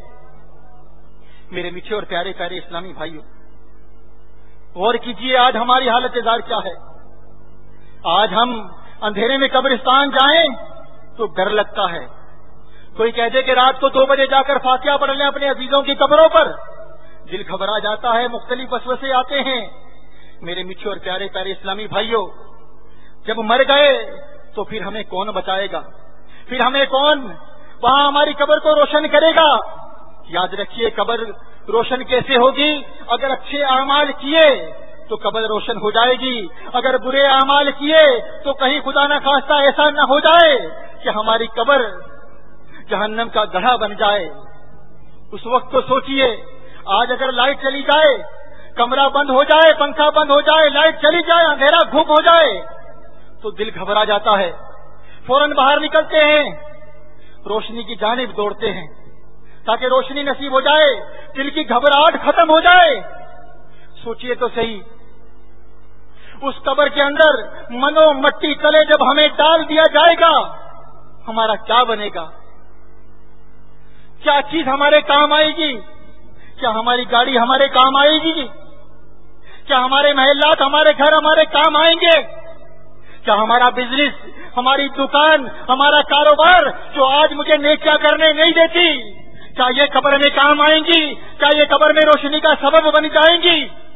میرے میٹھے اور پیارے پیارے اسلامی بھائیوں، غور کیجیے آج ہماری حالت زار کیا ہے۔ آج ہم اندھیرے میں قبرستان جائیں تو ڈر لگتا ہے، کوئی کہہ دے کہ رات کو دو بجے جا کر فاتحہ پڑھ لیں اپنے عزیزوں کی قبروں پر، دل گھبرا جاتا ہے، مختلف وسوسے آتے ہیں۔ میرے میٹھے اور پیارے پیارے اسلامی بھائیوں، جب مر گئے تو پھر ہمیں کون بچائے گا؟ پھر ہمیں کون وہاں ہماری قبر کو روشن کرے گا؟ یاد رکھیے قبر روشن کیسے ہوگی؟ اگر اچھے اعمال کیے تو قبر روشن ہو جائے گی، اگر برے اعمال کیے تو کہیں خدا نہ خواستہ ایسا نہ ہو جائے کہ ہماری قبر جہنم کا گڑھا بن جائے۔ اس وقت کو سوچئے، آج اگر لائٹ چلی جائے، کمرہ بند ہو جائے، پنکھا بند ہو جائے، لائٹ چلی جائے، اندھیرا گھپ ہو جائے تو دل گھبرا جاتا ہے، فوراً باہر نکلتے ہیں، روشنی کی جانب دوڑتے ہیں تاکہ روشنی نصیب ہو جائے، دل کی گھبراہٹ ختم ہو جائے۔ سوچئے تو صحیح، اس قبر کے اندر منو مٹی تلے جب ہمیں ڈال دیا جائے گا ہمارا کیا بنے گا؟ کیا چیز ہمارے کام آئے گی؟ کیا ہماری گاڑی ہمارے کام آئے گی؟ کیا ہمارے محلات ہمارے گھر ہمارے کام آئیں گے؟ کیا ہمارا بزنس، ہماری دکان، ہمارا کاروبار جو آج مجھے نیکیاں کرنے نہیں دیتی، کیا یہ قبر میں کام آئیں گی؟ کیا یہ قبر میں روشنی کا سبب بن جائیں گی؟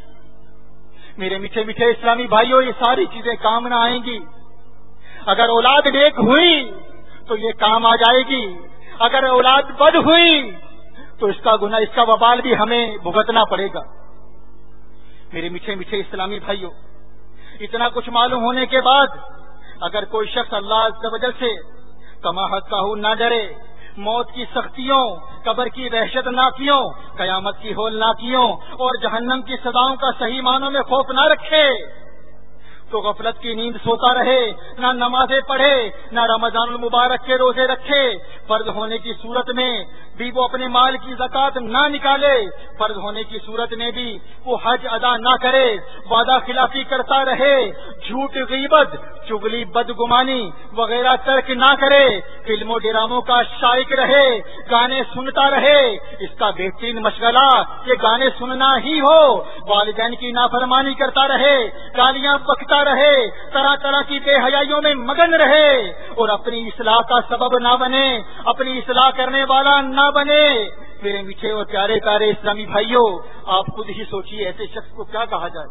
میرے میٹھے میٹھے اسلامی بھائیوں، یہ ساری چیزیں کام نہ آئیں گی۔ اگر اولاد نیک ہوئی تو یہ کام آ جائے گی، اگر اولاد بد ہوئی تو اس کا گناہ، اس کا وبال بھی ہمیں بھگتنا پڑے گا۔ میرے میٹھے میٹھے اسلامی بھائیوں، اتنا کچھ معلوم ہونے کے بعد اگر کوئی شخص اللہ عز و جل سے کما حق کا نہ ڈرے، موت کی سختیوں، قبر کی وحشت ناکیوں، قیامت کی ہول ناکیوں اور جہنم کی سزاؤں کا صحیح معنوں میں خوف نہ رکھے تو غفلت کی نیند سوتا رہے، نہ نمازیں پڑھے، نہ رمضان المبارک کے روزے رکھے، فرض ہونے کی صورت میں بھی وہ اپنے مال کی زکوٰۃ نہ نکالے، فرض ہونے کی صورت میں بھی وہ حج ادا نہ کرے، وعدہ خلافی کرتا رہے، جھوٹ، غیبت، چغلی، بدگمانی وغیرہ ترک نہ کرے، فلموں ڈراموں کا شائق رہے، گانے سنتا رہے، اس کا بہترین مشغلہ یہ گانے سننا ہی ہو، والدین کی نافرمانی کرتا رہے، گالیاں بکتا رہے، طرح طرح کی بے حیائیوں میں مگن رہے اور اپنی اصلاح کا سبب نہ بنے، اپنی اصلاح کرنے والا نہ بنے۔ میرے میٹھے اور پیارے پیارے اسلامی بھائیوں، آپ خود ہی سوچیے ایسے شخص کو کیا کہا جائے؟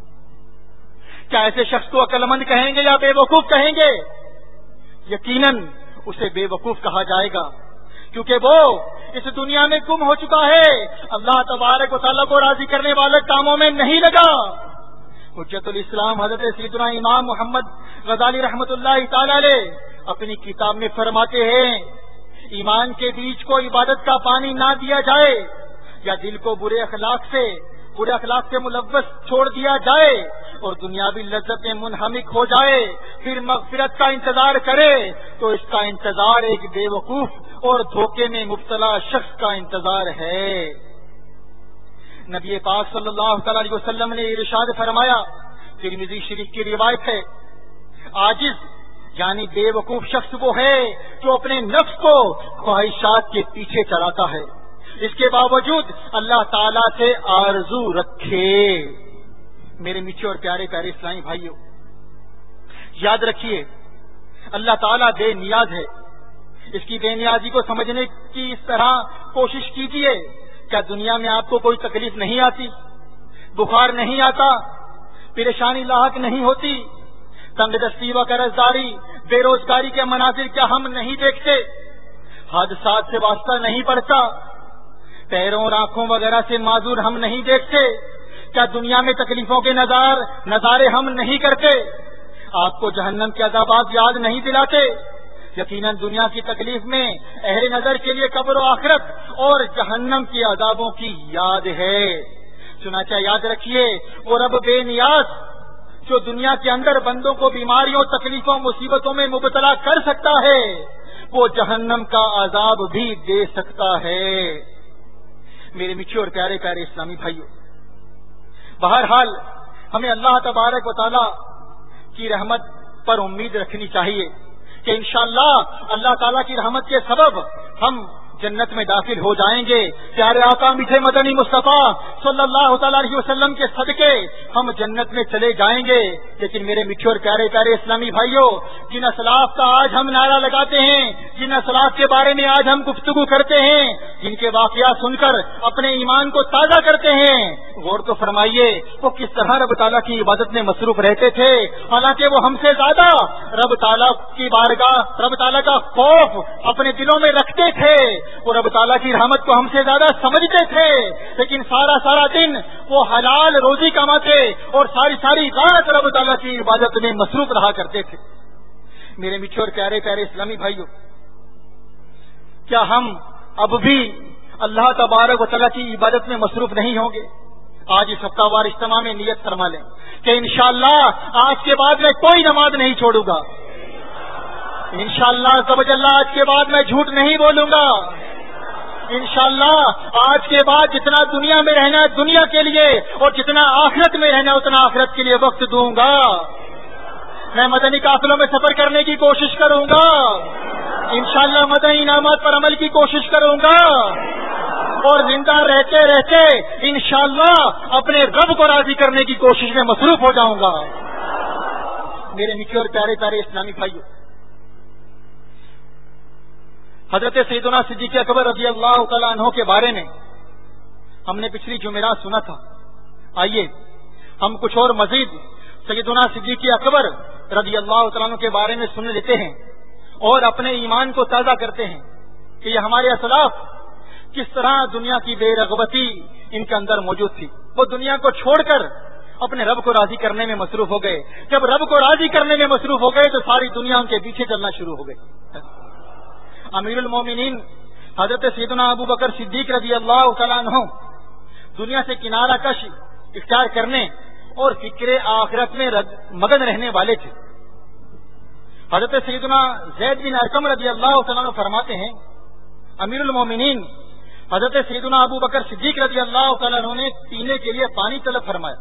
کیا ایسے شخص کو عقل مند کہیں گے یا بے وقوف کہیں گے؟ یقیناً اسے بے وقوف کہا جائے گا، کیونکہ وہ اس دنیا میں گم ہو چکا ہے، اللہ تبارک و تعالیٰ کو راضی کرنے والے کاموں میں نہیں لگا۔ حجت الاسلام حضرت سیدنا امام محمد غزالی رحمت اللہ تعالی علیہ اپنی کتاب میں فرماتے ہیں، ایمان کے بیج کو عبادت کا پانی نہ دیا جائے یا دل کو برے اخلاق سے برے اخلاق سے ملوث چھوڑ دیا جائے اور دنیاوی لذت میں منہمک ہو جائے، پھر مغفرت کا انتظار کرے تو اس کا انتظار ایک بے وقوف اور دھوکے میں مبتلا شخص کا انتظار ہے۔ نبی پاک صلی اللہ تعالی علیہ وسلم نے ارشاد فرمایا، ترمذی شریف کی روایت ہے، عاجز یعنی بے وقوف شخص وہ ہے جو اپنے نفس کو خواہشات کے پیچھے چلاتا ہے، اس کے باوجود اللہ تعالی سے آرزو رکھے۔ میرے میٹھے اور پیارے پیارے اسلامی بھائیوں، یاد رکھیے اللہ تعالیٰ بے نیاز ہے، اس کی بے نیازی کو سمجھنے کی اس طرح کوشش کیجیے. کیا دنیا میں آپ کو کوئی تکلیف نہیں آتی؟ بخار نہیں آتا؟ پریشانی لاحق نہیں ہوتی؟ تنگ دستی و قرض داری، بے روزگاری کے مناظر کیا ہم نہیں دیکھتے؟ حادثات سے واسطہ نہیں پڑتا؟ پیروں اور آنکھوں وغیرہ سے معذور ہم نہیں دیکھتے؟ کیا دنیا میں تکلیفوں کے نظار نظارے ہم نہیں کرتے؟ آپ کو جہنم کے عذابات یاد نہیں دلاتے؟ یقیناً دنیا کی تکلیف میں اہل نظر کے لیے قبر و آخرت اور جہنم کے عذابوں کی یاد ہے. چنانچہ یاد رکھیے وہ رب بے نیاز جو دنیا کے اندر بندوں کو بیماریوں، تکلیفوں، مصیبتوں میں مبتلا کر سکتا ہے، وہ جہنم کا عذاب بھی دے سکتا ہے. میرے میٹھے اور پیارے پیارے اسلامی بھائیوں، بہرحال ہمیں اللہ تبارک و تعالی کی رحمت پر امید رکھنی چاہیے کہ انشاءاللہ اللہ تعالیٰ کی رحمت کے سبب ہم جنت میں داخل ہو جائیں گے. پیارے آقا میٹھے مدنی مصطفیٰ صلی اللہ تعالیٰ علیہ وسلم کے صدقے ہم جنت میں چلے جائیں گے. لیکن میرے میٹھے اور پیارے پیارے اسلامی بھائیوں، جن اسلاف کا آج ہم نعرہ لگاتے ہیں، جن اسلاف کے بارے میں آج ہم گفتگو کرتے ہیں، جن کے واقعات سن کر اپنے ایمان کو تازہ کرتے ہیں، غور تو فرمائیے وہ کس طرح رب تعالیٰ کی عبادت میں مصروف رہتے تھے. حالانکہ وہ ہم سے زیادہ رب تعالیٰ کی بارگاہ، رب تعالیٰ کا خوف اپنے دلوں میں رکھتے تھے. وہ رب تعالیٰ کی رحمت کو ہم سے زیادہ سمجھتے تھے، لیکن سارا سارا دن وہ حلال روزی کماتے اور ساری ساری رات رب تعالیٰ کی عبادت میں مصروف رہا کرتے تھے. میرے میٹھے اور پیارے پیارے اسلامی بھائیوں، کیا ہم اب بھی اللہ تبارک و تعالیٰ کی عبادت میں مصروف نہیں ہوں گے؟ آج اس ہفتہ وار اجتماع میں نیت فرما لیں کہ انشاءاللہ آج کے بعد میں کوئی نماز نہیں چھوڑوں گا. انشاءاللہ سبج اللہ آج کے بعد میں جھوٹ نہیں بولوں گا. انشاءاللہ آج کے بعد جتنا دنیا میں رہنا ہے دنیا کے لیے، اور جتنا آخرت میں رہنا ہے اتنا آخرت کے لیے وقت دوں گا. میں مدنی قافلوں میں سفر کرنے کی کوشش کروں گا. انشاءاللہ مدنی انعامات پر عمل کی کوشش کروں گا، اور زندہ رہتے رہتے انشاءاللہ اپنے رب کو راضی کرنے کی کوشش میں مصروف ہو جاؤں گا. میرے میٹھے اور پیارے پیارے اسلامی بھائیوں، حضرت سیدنا صدیق اکبر رضی اللہ تعالیٰ عنہ کے بارے میں ہم نے پچھلی جمعرات سنا تھا. آئیے ہم کچھ اور مزید سیدنا صدیق اکبر رضی اللہ تعالیٰ عنہ کے بارے میں سن لیتے ہیں اور اپنے ایمان کو تازہ کرتے ہیں کہ یہ ہمارے اسلاف کس طرح دنیا کی بے رغبتی ان کے اندر موجود تھی. وہ دنیا کو چھوڑ کر اپنے رب کو راضی کرنے میں مصروف ہو گئے. جب رب کو راضی کرنے میں مصروف ہو گئے تو ساری دنیا ان کے پیچھے چلنا شروع ہو گئی. امیر المومنین حضرت سیدنا ابو بکر صدیق رضی اللہ تعالیٰ عنہ دنیا سے کنارہ کش اختیار کرنے اور فکر آخرت میں مگن رہنے والے تھے. حضرت سیدنا زید بن ارقم رضی اللہ تعالیٰ عنہ فرماتے ہیں، امیر المومنین حضرت سیدنا ابو بکر صدیق رضی اللہ تعالیٰ عنہ نے پینے کے لیے پانی طلب فرمایا.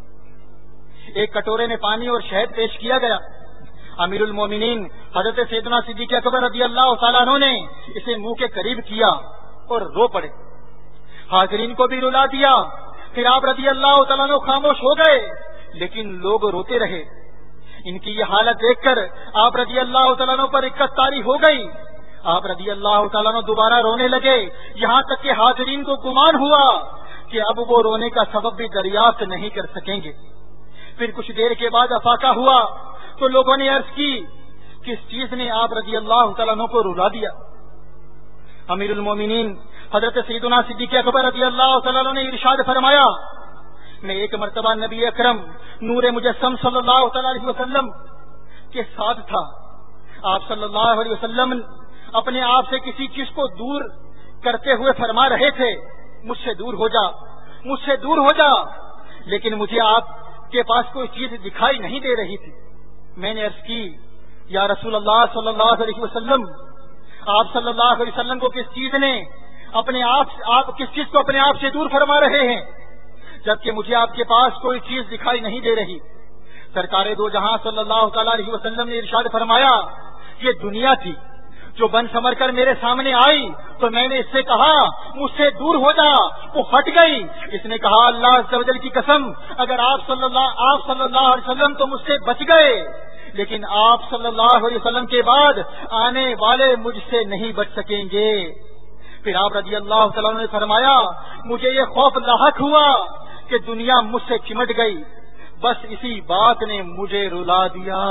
ایک کٹورے میں پانی اور شہد پیش کیا گیا. امیر المومنین حضرت سیدنا صدیق اکبر رضی اللہ تعالیٰ عنہ نے اسے منہ کے قریب کیا اور رو پڑے. حاضرین کو بھی رلا دیا. پھر آپ رضی اللہ تعالیٰ عنہ خاموش ہو گئے، لیکن لوگ روتے رہے. ان کی یہ حالت دیکھ کر آپ رضی اللہ تعالیٰ عنہ پر اکت طاری ہو گئی. آپ رضی اللہ تعالیٰ عنہ دوبارہ رونے لگے، یہاں تک کہ حاضرین کو گمان ہوا کہ اب وہ رونے کا سبب بھی دریافت نہیں کر سکیں گے. پھر کچھ دیر کے بعد افاقہ ہوا تو لوگوں نے عرض کی، کس چیز نے آپ رضی اللہ تعالیٰ عنہ کو رلا دیا؟ امیر المومنین حضرت سیدنا صدیق اکبر رضی اللہ تعالیٰ عنہ نے ارشاد فرمایا، میں ایک مرتبہ نبی اکرم نور مجسم صلی اللہ تعالیٰ علیہ وسلم کے ساتھ تھا. آپ صلی اللہ علیہ وسلم اپنے آپ سے کسی چیز کو دور کرتے ہوئے فرما رہے تھے، مجھ سے دور ہو جا، مجھ سے دور ہو جا. لیکن مجھے آپ کے پاس کوئی چیز دکھائی نہیں دے رہی تھی. میں نے عرض کی، یا رسول اللہ صلی اللہ علیہ وسلم، آپ صلی اللہ علیہ وسلم کو کس چیز نے اپنے آپ آپ کس چیز کو اپنے آپ سے دور فرما رہے ہیں، جبکہ مجھے آپ کے پاس کوئی چیز دکھائی نہیں دے رہی؟ سرکار دو جہاں صلی اللہ تعالی علیہ وسلم نے ارشاد فرمایا، یہ دنیا تھی جو بن سمر کر میرے سامنے آئی تو میں نے اس سے کہا مجھ سے دور ہو جا، وہ ہٹ گئی. اس نے کہا اللہ عز و جل کی قسم، اگر آپ صلی اللہ آپ صلی اللہ علیہ وسلم تو مجھ سے بچ گئے، لیکن آپ صلی اللہ علیہ وسلم کے بعد آنے والے مجھ سے نہیں بچ سکیں گے۔ پھر آپ رضی اللہ تعالیٰ نے فرمایا مجھے یہ خوف لاحق ہوا کہ دنیا مجھ سے چمٹ گئی، بس اسی بات نے مجھے رلا دیا۔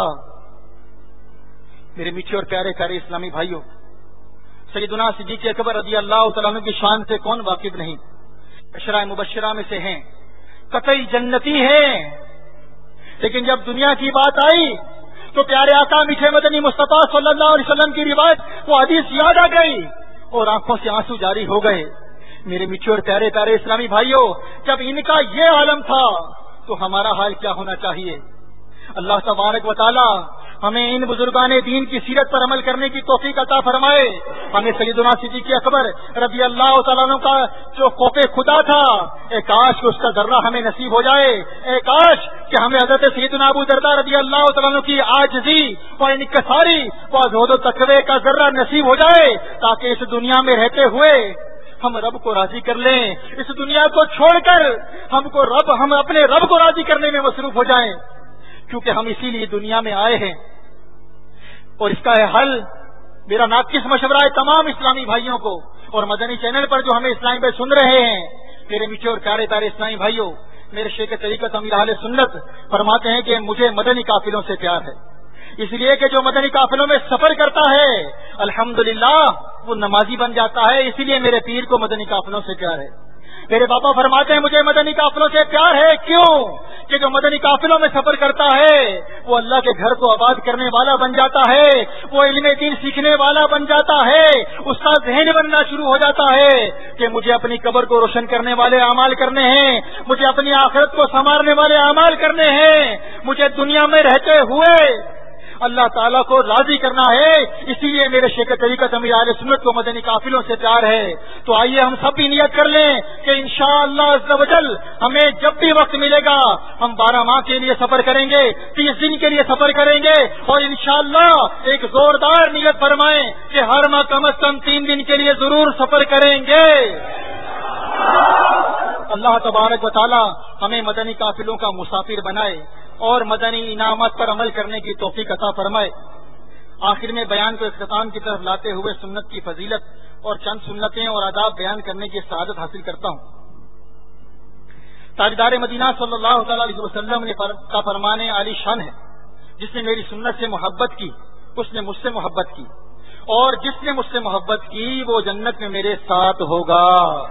میرے میٹھے اور پیارے پیارے اسلامی بھائیوں، سیدنا صدیق اکبر رضی اللہ تعالیٰ عنہ کی شان سے کون واقف نہیں؟ عشرہ مبشرہ میں سے ہیں، قطعی جنتی ہیں، لیکن جب دنیا کی بات آئی تو پیارے آقا میٹھے مدنی مصطفیٰ صلی اللہ علیہ وسلم کی روایت وہ حدیث یاد آ گئی اور آنکھوں سے آنسو جاری ہو گئے۔ میرے میٹھے اور پیارے پیارے اسلامی بھائیوں، جب ان کا یہ عالم تھا تو ہمارا حال کیا ہونا چاہیے؟ اللہ تبارک و تعالی ہمیں ان بزرگان دین کی سیرت پر عمل کرنے کی توفیق عطا فرمائے۔ ہمیں سیدنا صدیق اکبر رضی اللہ تعالیٰ عنہ کا جو خوف خدا تھا، اے کاش کہ اس کا ذرہ ہمیں نصیب ہو جائے، اے کاش کہ ہمیں حضرت سیدنا ابو درداء رضی اللہ تعالیٰ عنہ کی عاجزی و انکساری و زہد و تقوی کا ذرہ نصیب ہو جائے، تاکہ اس دنیا میں رہتے ہوئے ہم رب کو راضی کر لیں، اس دنیا کو چھوڑ کر ہم کو رب ہم اپنے رب کو راضی کرنے میں مصروف ہو جائیں، کیونکہ ہم اسی لیے دنیا میں آئے ہیں۔ اور اس کا ہے حل میرا ناقص مشورہ ہے تمام اسلامی بھائیوں کو، اور مدنی چینل پر جو ہمیں اسلامی پہ سن رہے ہیں، میرے میٹھے اور پیارے پیارے اسلامی بھائیوں، میرے شیخ طریقت امیر اہل سنت فرماتے ہیں کہ مجھے مدنی قافلوں سے پیار ہے، اس لیے کہ جو مدنی قافلوں میں سفر کرتا ہے الحمدللہ وہ نمازی بن جاتا ہے، اسی لیے میرے پیر کو مدنی قافلوں سے پیار ہے۔ میرے باپا فرماتے ہیں مجھے مدنی قافلوں سے پیار ہے، کیوں کہ جو مدنی قافلوں میں سفر کرتا ہے وہ اللہ کے گھر کو آباد کرنے والا بن جاتا ہے، وہ علم دین سیکھنے والا بن جاتا ہے، اس کا ذہن بننا شروع ہو جاتا ہے کہ مجھے اپنی قبر کو روشن کرنے والے اعمال کرنے ہیں، مجھے اپنی آخرت کو سنوارنے والے اعمال کرنے ہیں، مجھے دنیا میں رہتے ہوئے اللہ تعالیٰ کو راضی کرنا ہے، اسی لیے میرے شیخ طریقت امیر اہل سنت کو مدنی قافلوں سے پیار ہے۔ تو آئیے ہم سب بھی نیت کر لیں کہ انشاءاللہ عز و جل ہمیں جب بھی وقت ملے گا ہم بارہ ماہ کے لیے سفر کریں گے، تیس دن کے لیے سفر کریں گے، اور انشاءاللہ ایک زوردار نیت فرمائیں کہ ہر ماہ کم از کم تین دن کے لیے ضرور سفر کریں گے۔ اللہ تبارک و تعالی ہمیں مدنی قافلوں کا مسافر بنائے اور مدنی انعامات پر عمل کرنے کی توفیق عطا فرمائے۔ آخر میں بیان کو اختتام کی طرف لاتے ہوئے سنت کی فضیلت اور چند سنتیں اور آداب بیان کرنے کی سعادت حاصل کرتا ہوں۔ تاجدار مدینہ صلی اللہ تعالی علیہ وسلم نے کا فرمان عالی شان ہے، جس نے میری سنت سے محبت کی اس نے مجھ سے محبت کی، اور جس نے مجھ سے محبت کی وہ جنت میں میرے ساتھ ہوگا۔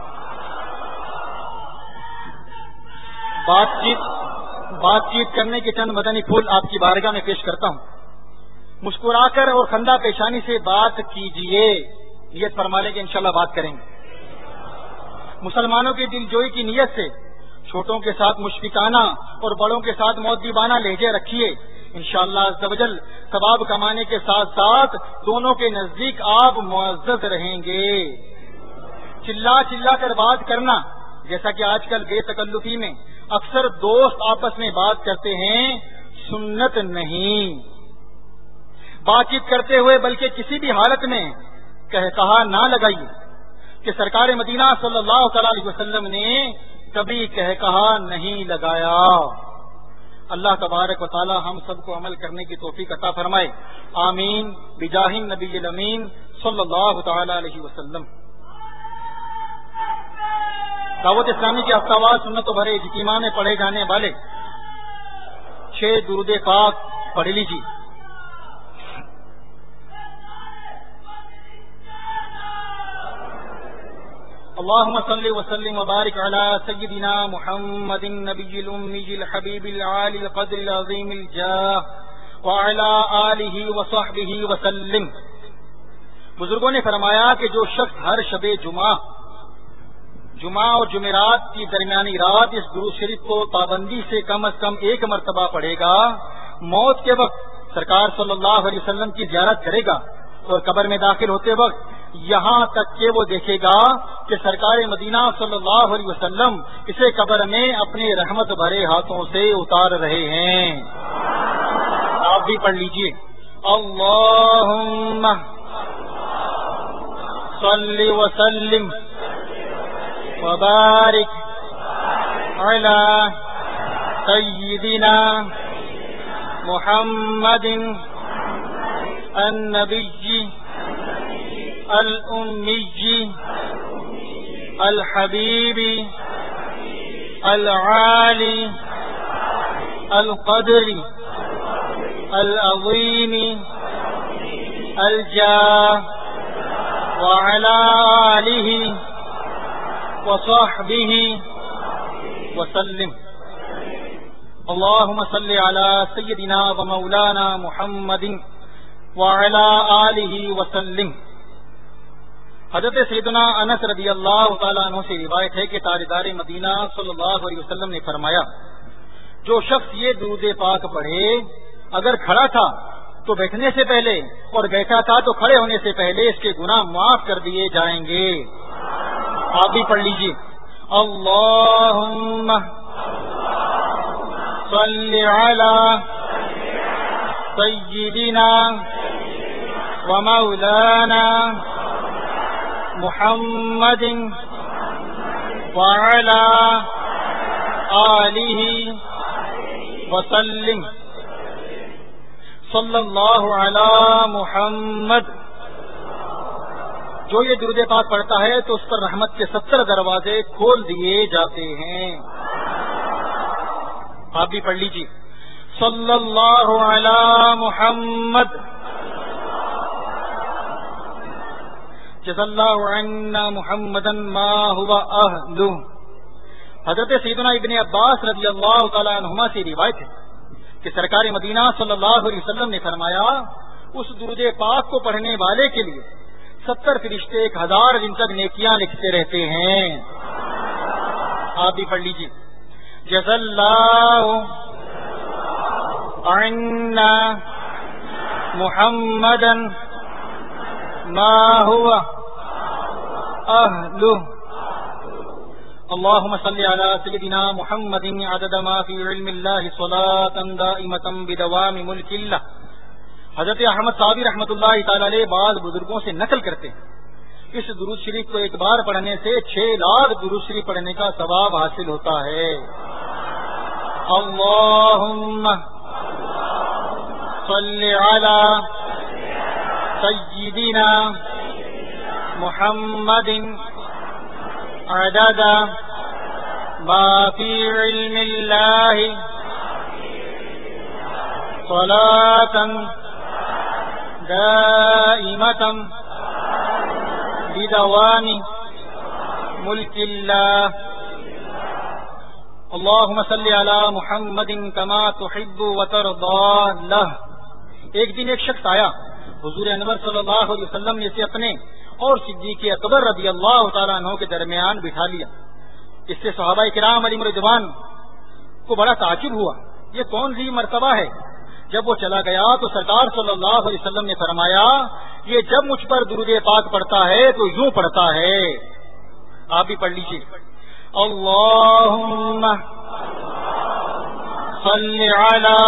بات چیت بات چیت کرنے کے چند مدنی پھول آپ کی بارگاہ میں پیش کرتا ہوں۔ مسکرا کر اور خندہ پیشانی سے بات کیجئے، نیت فرما لیں کہ انشاءاللہ بات کریں گے۔ مسلمانوں کی دل جوئی کی نیت سے چھوٹوں کے ساتھ مشفقانہ اور بڑوں کے ساتھ مؤدبانہ لہجے رکھیے، انشاءاللہ عز و جل ثواب کمانے کے ساتھ ساتھ دونوں کے نزدیک آپ معزز رہیں گے۔ چلا چلا کر بات کرنا، جیسا کہ آج کل بے تکلفی میں اکثر دوست آپس میں بات کرتے ہیں، سنت نہیں۔ بات چیت کرتے ہوئے بلکہ کسی بھی حالت میں کہہ کہا نہ لگائیے کہ سرکار مدینہ صلی اللہ تعالی علیہ وسلم نے کبھی کہہ کہا نہیں لگایا۔ اللہ تبارک و تعالی ہم سب کو عمل کرنے کی توفیق عطا فرمائے، آمین بجاہ النبی الامین صلی اللہ تعالی علیہ وسلم۔ دعوت اسلامی کے ہفتہ وار سنت و بھرے اجتماع میں پڑھے جانے والے چھ درود پاک پڑھ لیجیے۔ اللهم صل وسلم وبارك على سيدنا محمد النبي الأمي الحبيب العالي القدر العظيم الجاه وعلى آله وصحبه وسلم۔ بزرگوں نے فرمایا کہ جو شخص ہر شب جمعہ جمعہ اور جمعرات کی درمیانی رات اس درود شریف کو پابندی سے کم از کم ایک مرتبہ پڑھے گا، موت کے وقت سرکار صلی اللہ علیہ وسلم کی زیارت کرے گا، اور قبر میں داخل ہوتے وقت یہاں تک کہ وہ دیکھے گا کہ سرکار مدینہ صلی اللہ علیہ وسلم اسے قبر میں اپنے رحمت بھرے ہاتھوں سے اتار رہے ہیں۔ آپ بھی پڑھ لیجئے، اللہم صلی وسلم وبارک علی سیدنا محمد النبی الأمی الحبیب العالی القدر العظیم الجاہ وعلى آلہ وصحبہ وسلم. اللهم صل على سيدنا ومولانا محمد وعلى آلہ وسلم. حضرت سیدنا انس رضی اللہ تعالیٰ عنہ سے روایت ہے کہ تاجدار مدینہ صلی اللہ علیہ وسلم نے فرمایا جو شخص یہ درود پاک پڑھے اگر کھڑا تھا تو بیٹھنے سے پہلے اور بیٹھا تھا تو کھڑے ہونے سے پہلے اس کے گناہ معاف کر دیے جائیں گے. آپ بھی پڑھ لیجیے. اللہم صلی علی سیدنا ومولانا محمد وعلی آلہ وسلم. صلی اللہ علی محمد. جو یہ درود پاک پڑھتا ہے تو اس پر رحمت کے ستر دروازے کھول دیے جاتے ہیں. آپ بھی پڑھ لیجیے. صلی اللہ علی محمد جزا اللہ عنا محمدا ما هو اہلہ. حضرت سیدنا ابن عباس رضی اللہ تعالی عنہما سے روایت ہے کہ سرکار مدینہ صلی اللہ علیہ وسلم نے فرمایا اس درود پاک کو پڑھنے والے کے لیے ستر فرشتے ایک ہزار دن تک نیکیاں لکھتے رہتے ہیں. آپ بھی پڑھ لیجیے. جزا اللہ عنا محمدا ما هو اہلہ. اللهم صل على سيدنا محمد عدد ما في علم الله صلاة دائمة بدوام ملك الله. حضرت احمد صابی رحمۃ اللہ تعالی علیہ بعض بزرگوں سے نقل کرتے ہیں اس درود شریف کو ایک بار پڑھنے سے چھ لاکھ درود شریف پڑھنے کا ثواب حاصل ہوتا ہے. اللهم صل على سيدنا محمد عدد ما في علم الله صلاة دائمة بدوام ملك الله. اللهم صل على محمد كما تحب وترضى له. ایک دن ایک شخص آیا حضور انور صلی اللہ علیہ وسلم نے اسے اپنے اور صدیق اکبر رضی اللہ تعالیٰ عنہ کے درمیان بٹھا لیا. اس سے صحابہ کرام علیہم رضوان کو بڑا تعجب ہوا یہ کون سی مرتبہ ہے. جب وہ چلا گیا تو سرکار صلی اللہ علیہ وسلم نے فرمایا یہ جب مجھ پر درود پاک پڑھتا ہے تو یوں پڑھتا ہے. آپ بھی پڑھ لیجیے. اللہم صلی علی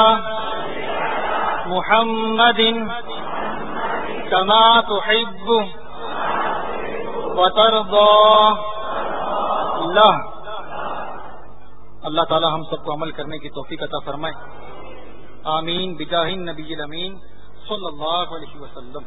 محمد کما تحب وترضى له. اللہ تعالی ہم سب کو عمل کرنے کی توفیق عطا فرمائے. آمین بجاہ النبی الامین صلی اللہ علیہ وسلم.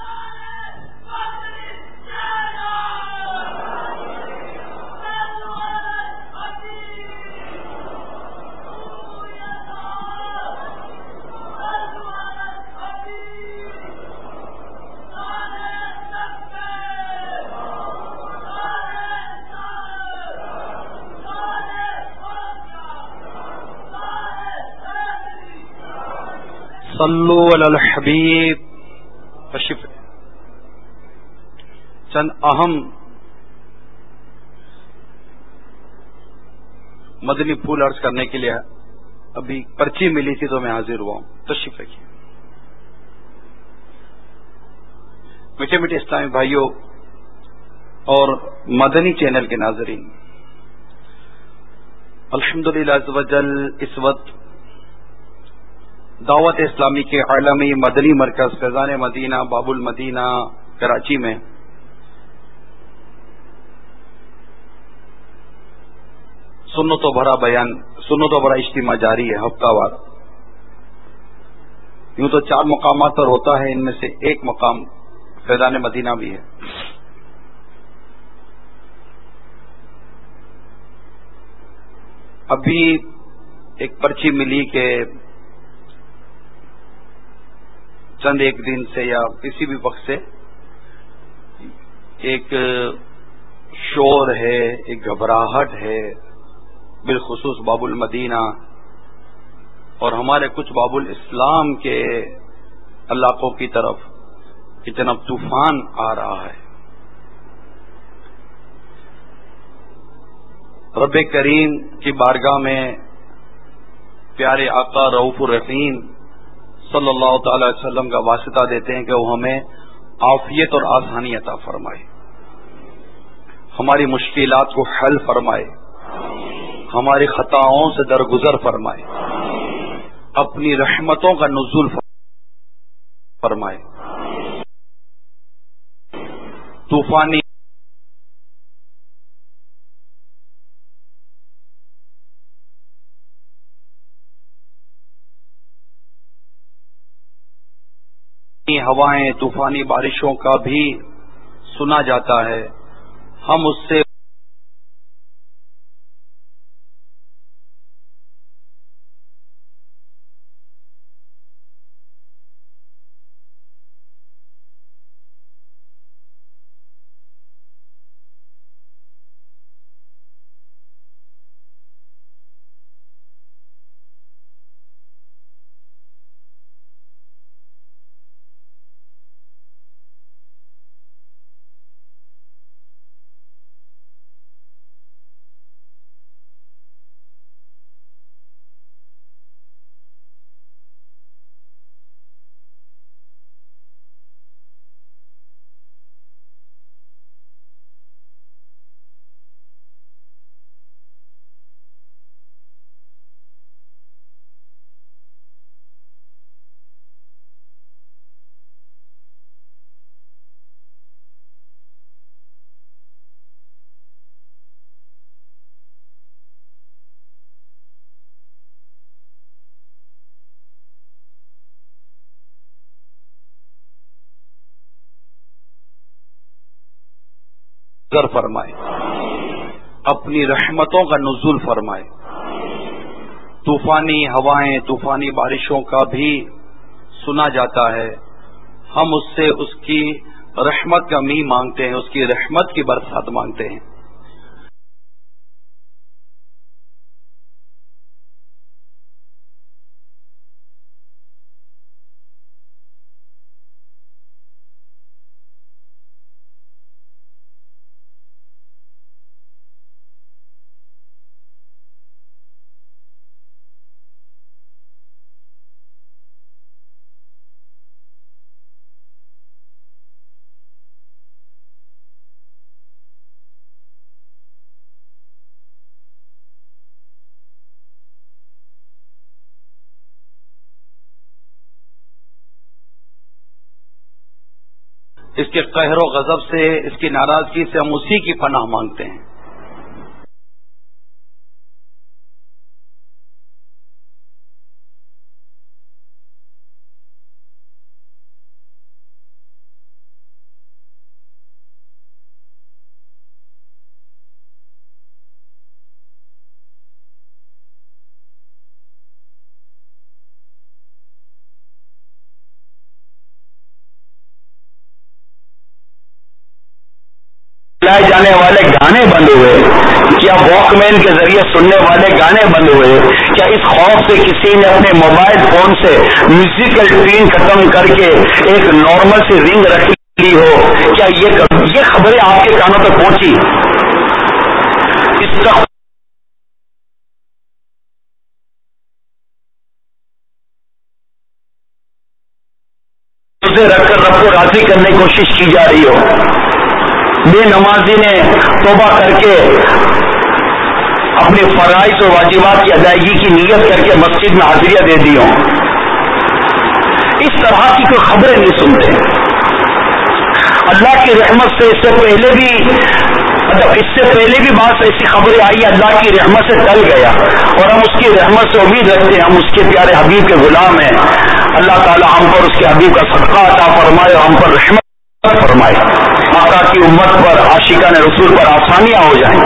صلو علی الحبیب. تشریف چند اہم مدنی پھول عرض کرنے کے لیے ابھی پرچی ملی تھی تو میں حاضر ہوا ہوں. تشریف رکھیے. میٹھے میٹھے اسلامی بھائیوں اور مدنی چینل کے ناظرین، الحمدللہ عز وجل اس وقت دعوت اسلامی کے عالمی مدنی مرکز فیضان مدینہ باب المدینہ کراچی میں سنتوں بھرا بیان سنتوں بھرا اجتماع جاری ہے ہفتہ وار. یوں تو چار مقامات پر ہوتا ہے، ان میں سے ایک مقام فیضان مدینہ بھی ہے۔ ابھی ایک پرچی ملی کہ چند ایک دن سے یا کسی بھی وقت سے ایک شور ہے، ایک گھبراہٹ ہے، بالخصوص باب المدینہ اور ہمارے کچھ باب الاسلام کے علاقوں کی طرف کہ جناب طوفان آ رہا ہے۔ رب کریم کی بارگاہ میں پیارے آقا رؤوف الرحیم صلی اللہ تعالی علیہ وسلم کا واسطہ دیتے ہیں کہ وہ ہمیں عافیت اور آسانی عطا فرمائے، ہماری مشکلات کو حل فرمائے، ہماری خطاؤں سے درگزر فرمائے، اپنی رحمتوں کا نزول فرمائے۔ طوفانی ہوائیں، طوفانی بارشوں کا بھی سنا جاتا ہے، ہم اس سے فرمائے، اپنی رحمتوں کا نزول فرمائے۔ طوفانی ہوائیں، طوفانی بارشوں کا بھی سنا جاتا ہے، ہم اس سے اس کی رحمت کا می مانگتے ہیں، اس کی رحمت کی برسات مانگتے ہیں۔ اس کے قہر و غضب سے، اس کی ناراضگی سے ہم اسی کی پناہ مانگتے ہیں۔
لائے جانے والے گانے بند ہوئے، کیا واک مین کے ذریعے سننے والے گانے بند ہوئے؟ کیا اس خوف سے کسی نے اپنے موبائل فون سے میوزیکل ٹون ختم کر کے ایک نارمل سی رنگ رکھ لی ہو؟ کیا یہ یہ خبریں آپ کے کانوں تک پہنچی؟ اس کا اسے رکھ کر رب کو راضی کرنے کی کوشش کی جا رہی ہو، بے نمازی نے توبہ کر کے اپنے فرائض و واجبات کی ادائیگی کی نیت کر کے مسجد میں حاضریاں دے دی ہوں، اس طرح کی کوئی خبریں نہیں سنتے۔ اللہ کی رحمت سے اس سے پہلے بھی اس سے پہلے بھی بات ایسی خبریں آئی، اللہ کی رحمت سے ٹل گیا، اور ہم اس کی رحمت سے امید رکھتے ہیں، ہم اس کے پیارے حبیب کے غلام ہیں۔ اللہ تعالی ہم پر اس کے حبیب کا صدقہ عطا فرمائے اور ہم پر رحمت فرمائے، آقا کی امت پر، عاشقان رسول پر آسانیاں ہو جائیں،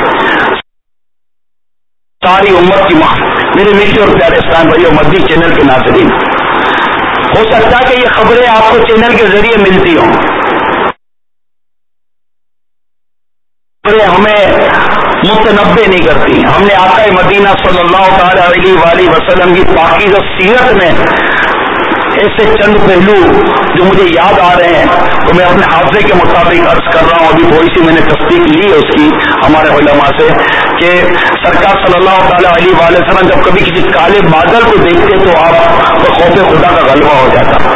ساری امت کی ماں۔ میرے میٹھے اور پیارے اسلام بھائیو، مدنی چینل کے ناظرین، ہو سکتا ہے کہ یہ خبریں آپ کو چینل کے ذریعے ملتی ہوں، ہمیں متنبع نہیں کرتی۔ ہم نے آقا مدینہ صلی اللہ تعالی علیہ وآلہ وسلم کی پاکیزہ سیرت میں ایسے چند پہلو جو مجھے یاد آ رہے ہیں تو میں اپنے حافظے کے مطابق عرض کر رہا ہوں۔ ابھی تھوڑی سی میں نے تصدیق لی ہے اس کی ہمارے علماء سے کہ سرکار صلی اللہ تعالی علیہ وآلہ وسلم جب کبھی کسی کالے بادل کو دیکھتے تو آپ کو خوف خدا کا غلبہ ہو جاتا۔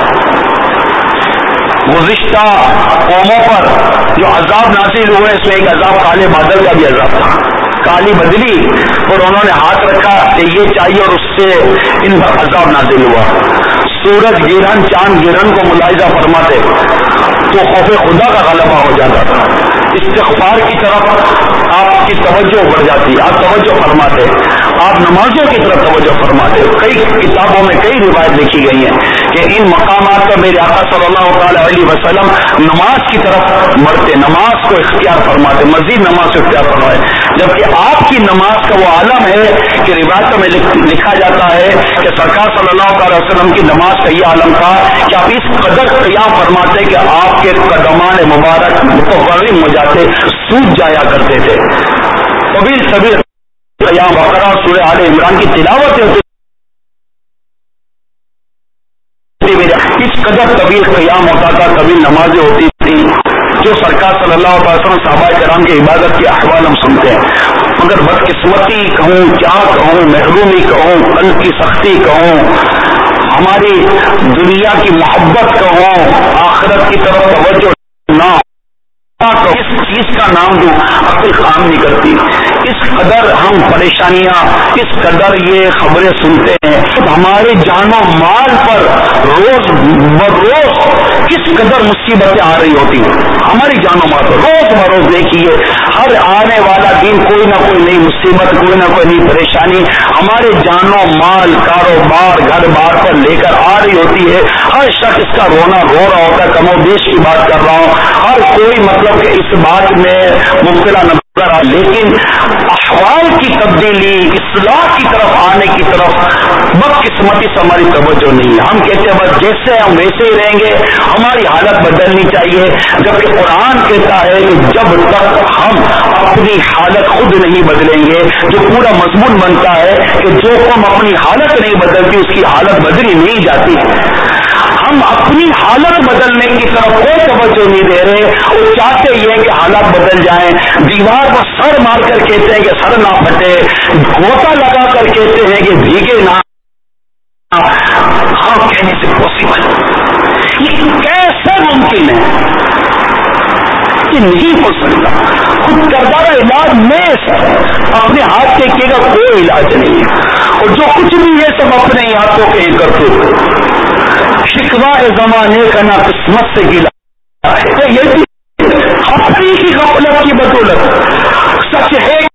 گزشتہ قوموں پر جو عذاب نازل ہوئے اس میں ایک عذاب کالے بادل کا بھی عذاب تھا، کالی بدلی، اور انہوں نے ہاتھ رکھا کہ یہ چاہیے اور اس سے ان پر عذاب نازل ہوا۔ سورج گرہن چاند گرہن کو ملاحظہ فرماتے تو خوف خدا کا غلبہ ہو جاتا تھا، استغفار کی طرف آپ کی توجہ بڑھ جاتی، آپ توجہ فرماتے، آپ نمازوں کی طرف توجہ فرماتے۔ کئی کتابوں میں کئی روایت لکھی گئی ہیں کہ ان مقامات پر میرے آقا صلی اللہ تعالی علیہ وسلم نماز کی طرف بڑھتے، نماز کو اختیار فرماتے، مزید نماز کو اختیار فرمائے، جبکہ آپ کی نماز کا وہ عالم ہے کہ روایتوں میں لکھا جاتا ہے کہ سرکار صلی اللہ تعالی وسلم کی نماز کا یہ عالم تھا کہ آپ اس قدر قیام فرماتے کہ آپ کے قدمان مبارک متورم ہو جاتے، سوج جایا کرتے تھے۔ طویل طویل قیام، بقرہ سورہ آل عمران کی تلاوت ہوتی، اس قدر طویل قیام ہوتا تھا، طویل نمازیں ہوتی تھی جو سرکار صلی اللہ علیہ وسلم صحابہ کرام کی عبادت کے احوال ہم سنتے ہیں۔ مگر بدقسمتی کہوں، کیا کہوں، محرومی کہوں، قلب کی سختی کہوں، ہماری دنیا کی محبت کہوں، آخرت کی طرف توجہ نہ، اس چیز کا نام دوں، عقل کام نہیں کرتی۔ اس قدر ہم پریشانیاں، اس قدر یہ خبریں سنتے ہیں، ہمارے جان و مال پر روز بروز کس قدر مصیبتیں آ رہی ہوتی ہیں، ہماری جان و مال پر روز بروز دیکھیے، ہر آنے والا دن کوئی نہ کوئی نئی مصیبت، کوئی نہ کوئی نئی پریشانی ہمارے جان و مال، کاروبار، گھر بار پر لے کر آ رہی ہوتی ہے۔ ہر شخص اس کا رونا رو رہا ہوتا ہے، کم و بیش کی بات کر رہا ہوں، ہر کوئی مطلب کہ اس بات میں مبتلا نہ، لیکن احوال کی تبدیلی، اصلاح کی طرف آنے کی طرف بدقسمتی سے ہماری توجہ نہیں ہے۔ ہم کہتے ہیں بس جیسے ہم ویسے ہی رہیں گے، ہماری حالت بدلنی چاہیے، جبکہ قرآن کہتا ہے کہ جب تک ہم اپنی حالت خود نہیں بدلیں گے، جو پورا مضمون بنتا ہے کہ جو قوم اپنی حالت نہیں بدلتی اس کی حالت بدلی نہیں جاتی۔ ہم اپنی حالت بدلنے کی طرف کوئی توجہ نہیں دے رہے، اور چاہتے یہ کہ حالات بدل جائیں، دیوار پر سر مار کر کہتے ہیں کہ سر نہ پھٹے، گھوٹا لگا کر کہتے ہیں کہ بھیگے نہ، ہاں کہنے سے پاسبل، یہ کیسے ممکن ہے؟ یہ نہیں ہو سکتا۔ خود کردہ علاج میں اپنے ہاتھ کے کیے گا کوئی علاج نہیں ہے، اور جو کچھ بھی ہے سب اپنے ہاتھوں کے ہی کرتے، شکوہ زمانے کا نہ قسمت سے گلا ہے، یہ بھی اپنی ہی غفلت کی بدولت۔ سچ ہے